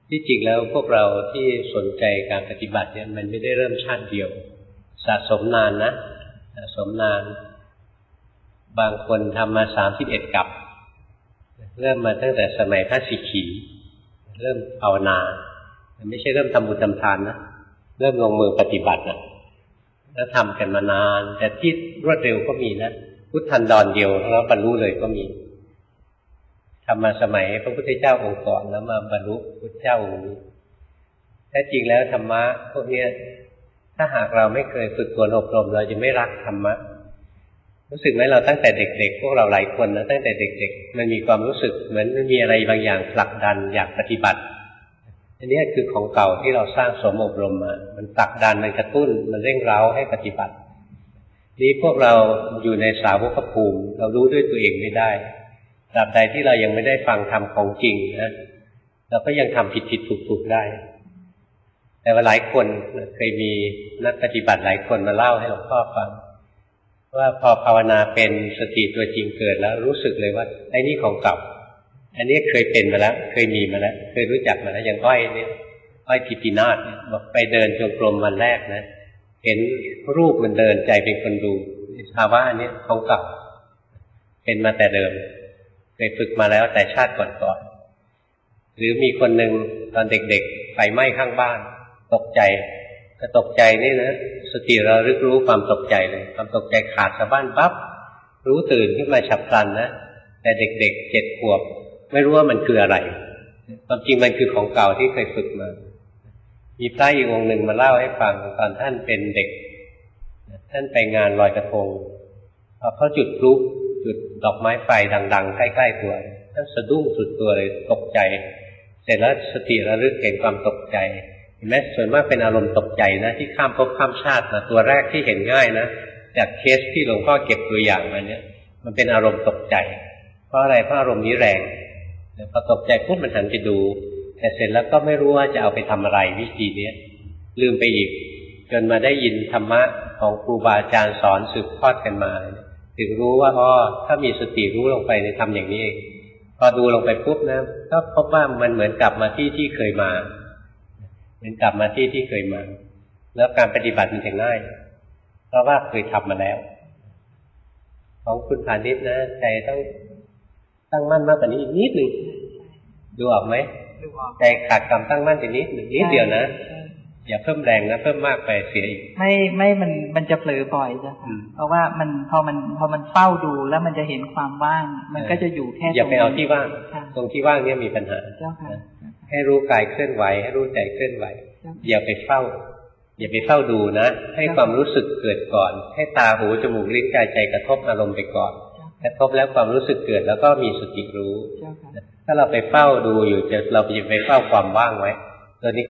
Speaker 1: ที่จริงแล้วพวกเราที่สนใจการปฏิบัติเนี่ยมันไม่ได้เริ่มชาติเดียวสะสมนานนะสะสมนานบางคนทำมาสามสิบเอ็ดกับเริ่มมาตั้งแต่สมัยพระสิกขีเริ่มภาวนาไม่ใช่เริ่มทำบุญทำทานนะเริ่มลงมือปฏิบัตินะแล้วทำกันมานานแต่ที่รวดเร็วก็มีนะพุทธันดรเดียวแล้วบรรลุเลยก็มีทำมาสมัยพระพุทธเจ้าองค์ก่อนแล้วมาบรรลุพุทธเจ้าองค์นี้แท้จริงแล้วธรรมะพวกนี้ถ้าหากเราไม่เคยฝึกฝนอบรมเราจะไม่รักธรรมะรู้สึกไหมเราตั้งแต่เด็กๆพวกเราหลายคนนะตั้งแต่เด็กๆมันมีความรู้สึกเหมือนมันมีอะไรบางอย่างผลักดันอยากปฏิบัติอันนี้คือของเก่าที่เราสร้างสมอบรมมามันผลักดันมันกระตุ้นมันเร่งเร้าให้ปฏิบัตินี้พวกเราอยู่ในสาวกภูมิเรารู้ด้วยตัวเองไม่ได้ตราบใดที่เรายังไม่ได้ฟังธรรมของจริงนะเราก็ยังทำผิดๆถูกๆได้แต่ว่าหลายคนเคยมีนักปฏิบัติหลายคนมาเล่าให้หลวงพ่อฟังว่าพอภาวนาเป็นสติตัวจริงเกิดแล้วรู้สึกเลยว่าไอ้นี่ของเก่าอันนี้เคยเป็นมาแล้วเคยมีมาแล้วเคยรู้จักมาแล้วอย่างอ้อยเนี่ยอ้อยทิตินาถเนี่ยบอกไปเดินจงกรมวันแรกนะเห็นรูปมันเดินใจเป็นคนดูภาวะอันนี้ของเก่าเป็นมาแต่เดิมเคยฝึกมาแล้วแต่ชาติก่อนๆหรือมีคนหนึ่งตอนเด็กๆไฟไหม้ข้างบ้านตกใจก็ตกใจนี่นะสติเรารึกรู้ความตกใจเลยความตกใจขาดสะบั้นปั๊บรู้ตื่นขึ้นมาฉับพลันนะแต่เด็กๆเจ็ดขวบไม่รู้ว่ามันคืออะไรความจริงมันคือของเก่าที่เคยฝึกมามีพระอีกองค์หนึ่งมาเล่าให้ฟังตอนท่านเป็นเด็กท่านไปงานลอยกระทงพอเขาจุดพลุจุดดอกไม้ไฟดังๆใกล้ๆตัวท่านสะดุ้งสุดตัวเลยตกใจเสร็จแล้วสติระลึกเห็นความตกใจเห็นไหมส่วนมากเป็นอารมณ์ตกใจนะที่ข้ามภพข้ามชาตินะตัวแรกที่เห็นง่ายนะจากเคสที่หลวงพ่อเก็บตัวอย่างมาเนี่ยมันเป็นอารมณ์ตกใจเพราะอะไรเพราะอารมณ์นี้แรงพอตกใจปุ๊บมันหันไปดูแต่เสร็จแล้วก็ไม่รู้ว่าจะเอาไปทำอะไรวิธีนี้ลืมไปอีกจนมาได้ยินธรรมะของครูบาอาจารย์สอนสืบทอดกันมาถึงรู้ว่าอ๋อถ้ามีสติรู้ลงไปในทำอย่างนี้เองพอดูลงไปปุ๊บนะก็พบว่ามันเหมือนกลับมาที่ที่เคยมาเหมือนกลับมาที่ที่เคยมาแล้วการปฏิบัติมันจะง่ายเพราะว่าเคยทำมาแล้วของคุณพานิชนะใจต้องตั้งมั่นมากกว่านี้อีกนิดหนึ่งดูออกไหมใจขาดความตั้งมั่นไปนิดหนึ่งนิดเดียวนะอย่าเพิ่มแรงนะเพิ่มมากไปเสียอีก
Speaker 8: ไม่ไม่มันมันจะเผลอบ่อยจ้ะเพราะว่ามันพอมันพอมันเฝ้าดูแล้วมันจะเห็นความว่างมันก็จะอยู่แค่
Speaker 1: อย่าไปเอาที่ว่างตรงที่ว่างเนี่ยมีปัญหาให้รู้กายเคลื่อนไหวให้รู้ใจเคลื่อนไหวอย่าไปเฝ้าอย่าไปเฝ้าดูนะให้ความรู้สึกเกิดก่อนให้ตาหูจมูกลิ้นกายใจกระทบอารมณ์ไปก่อนกระทบแล้วความรู้สึกเกิดแล้วก็มีสติรู้ถ้าเราไปเฝ้าดูอยู่จะเราจะไปเฝ้าความว่างไว้ตัวนี้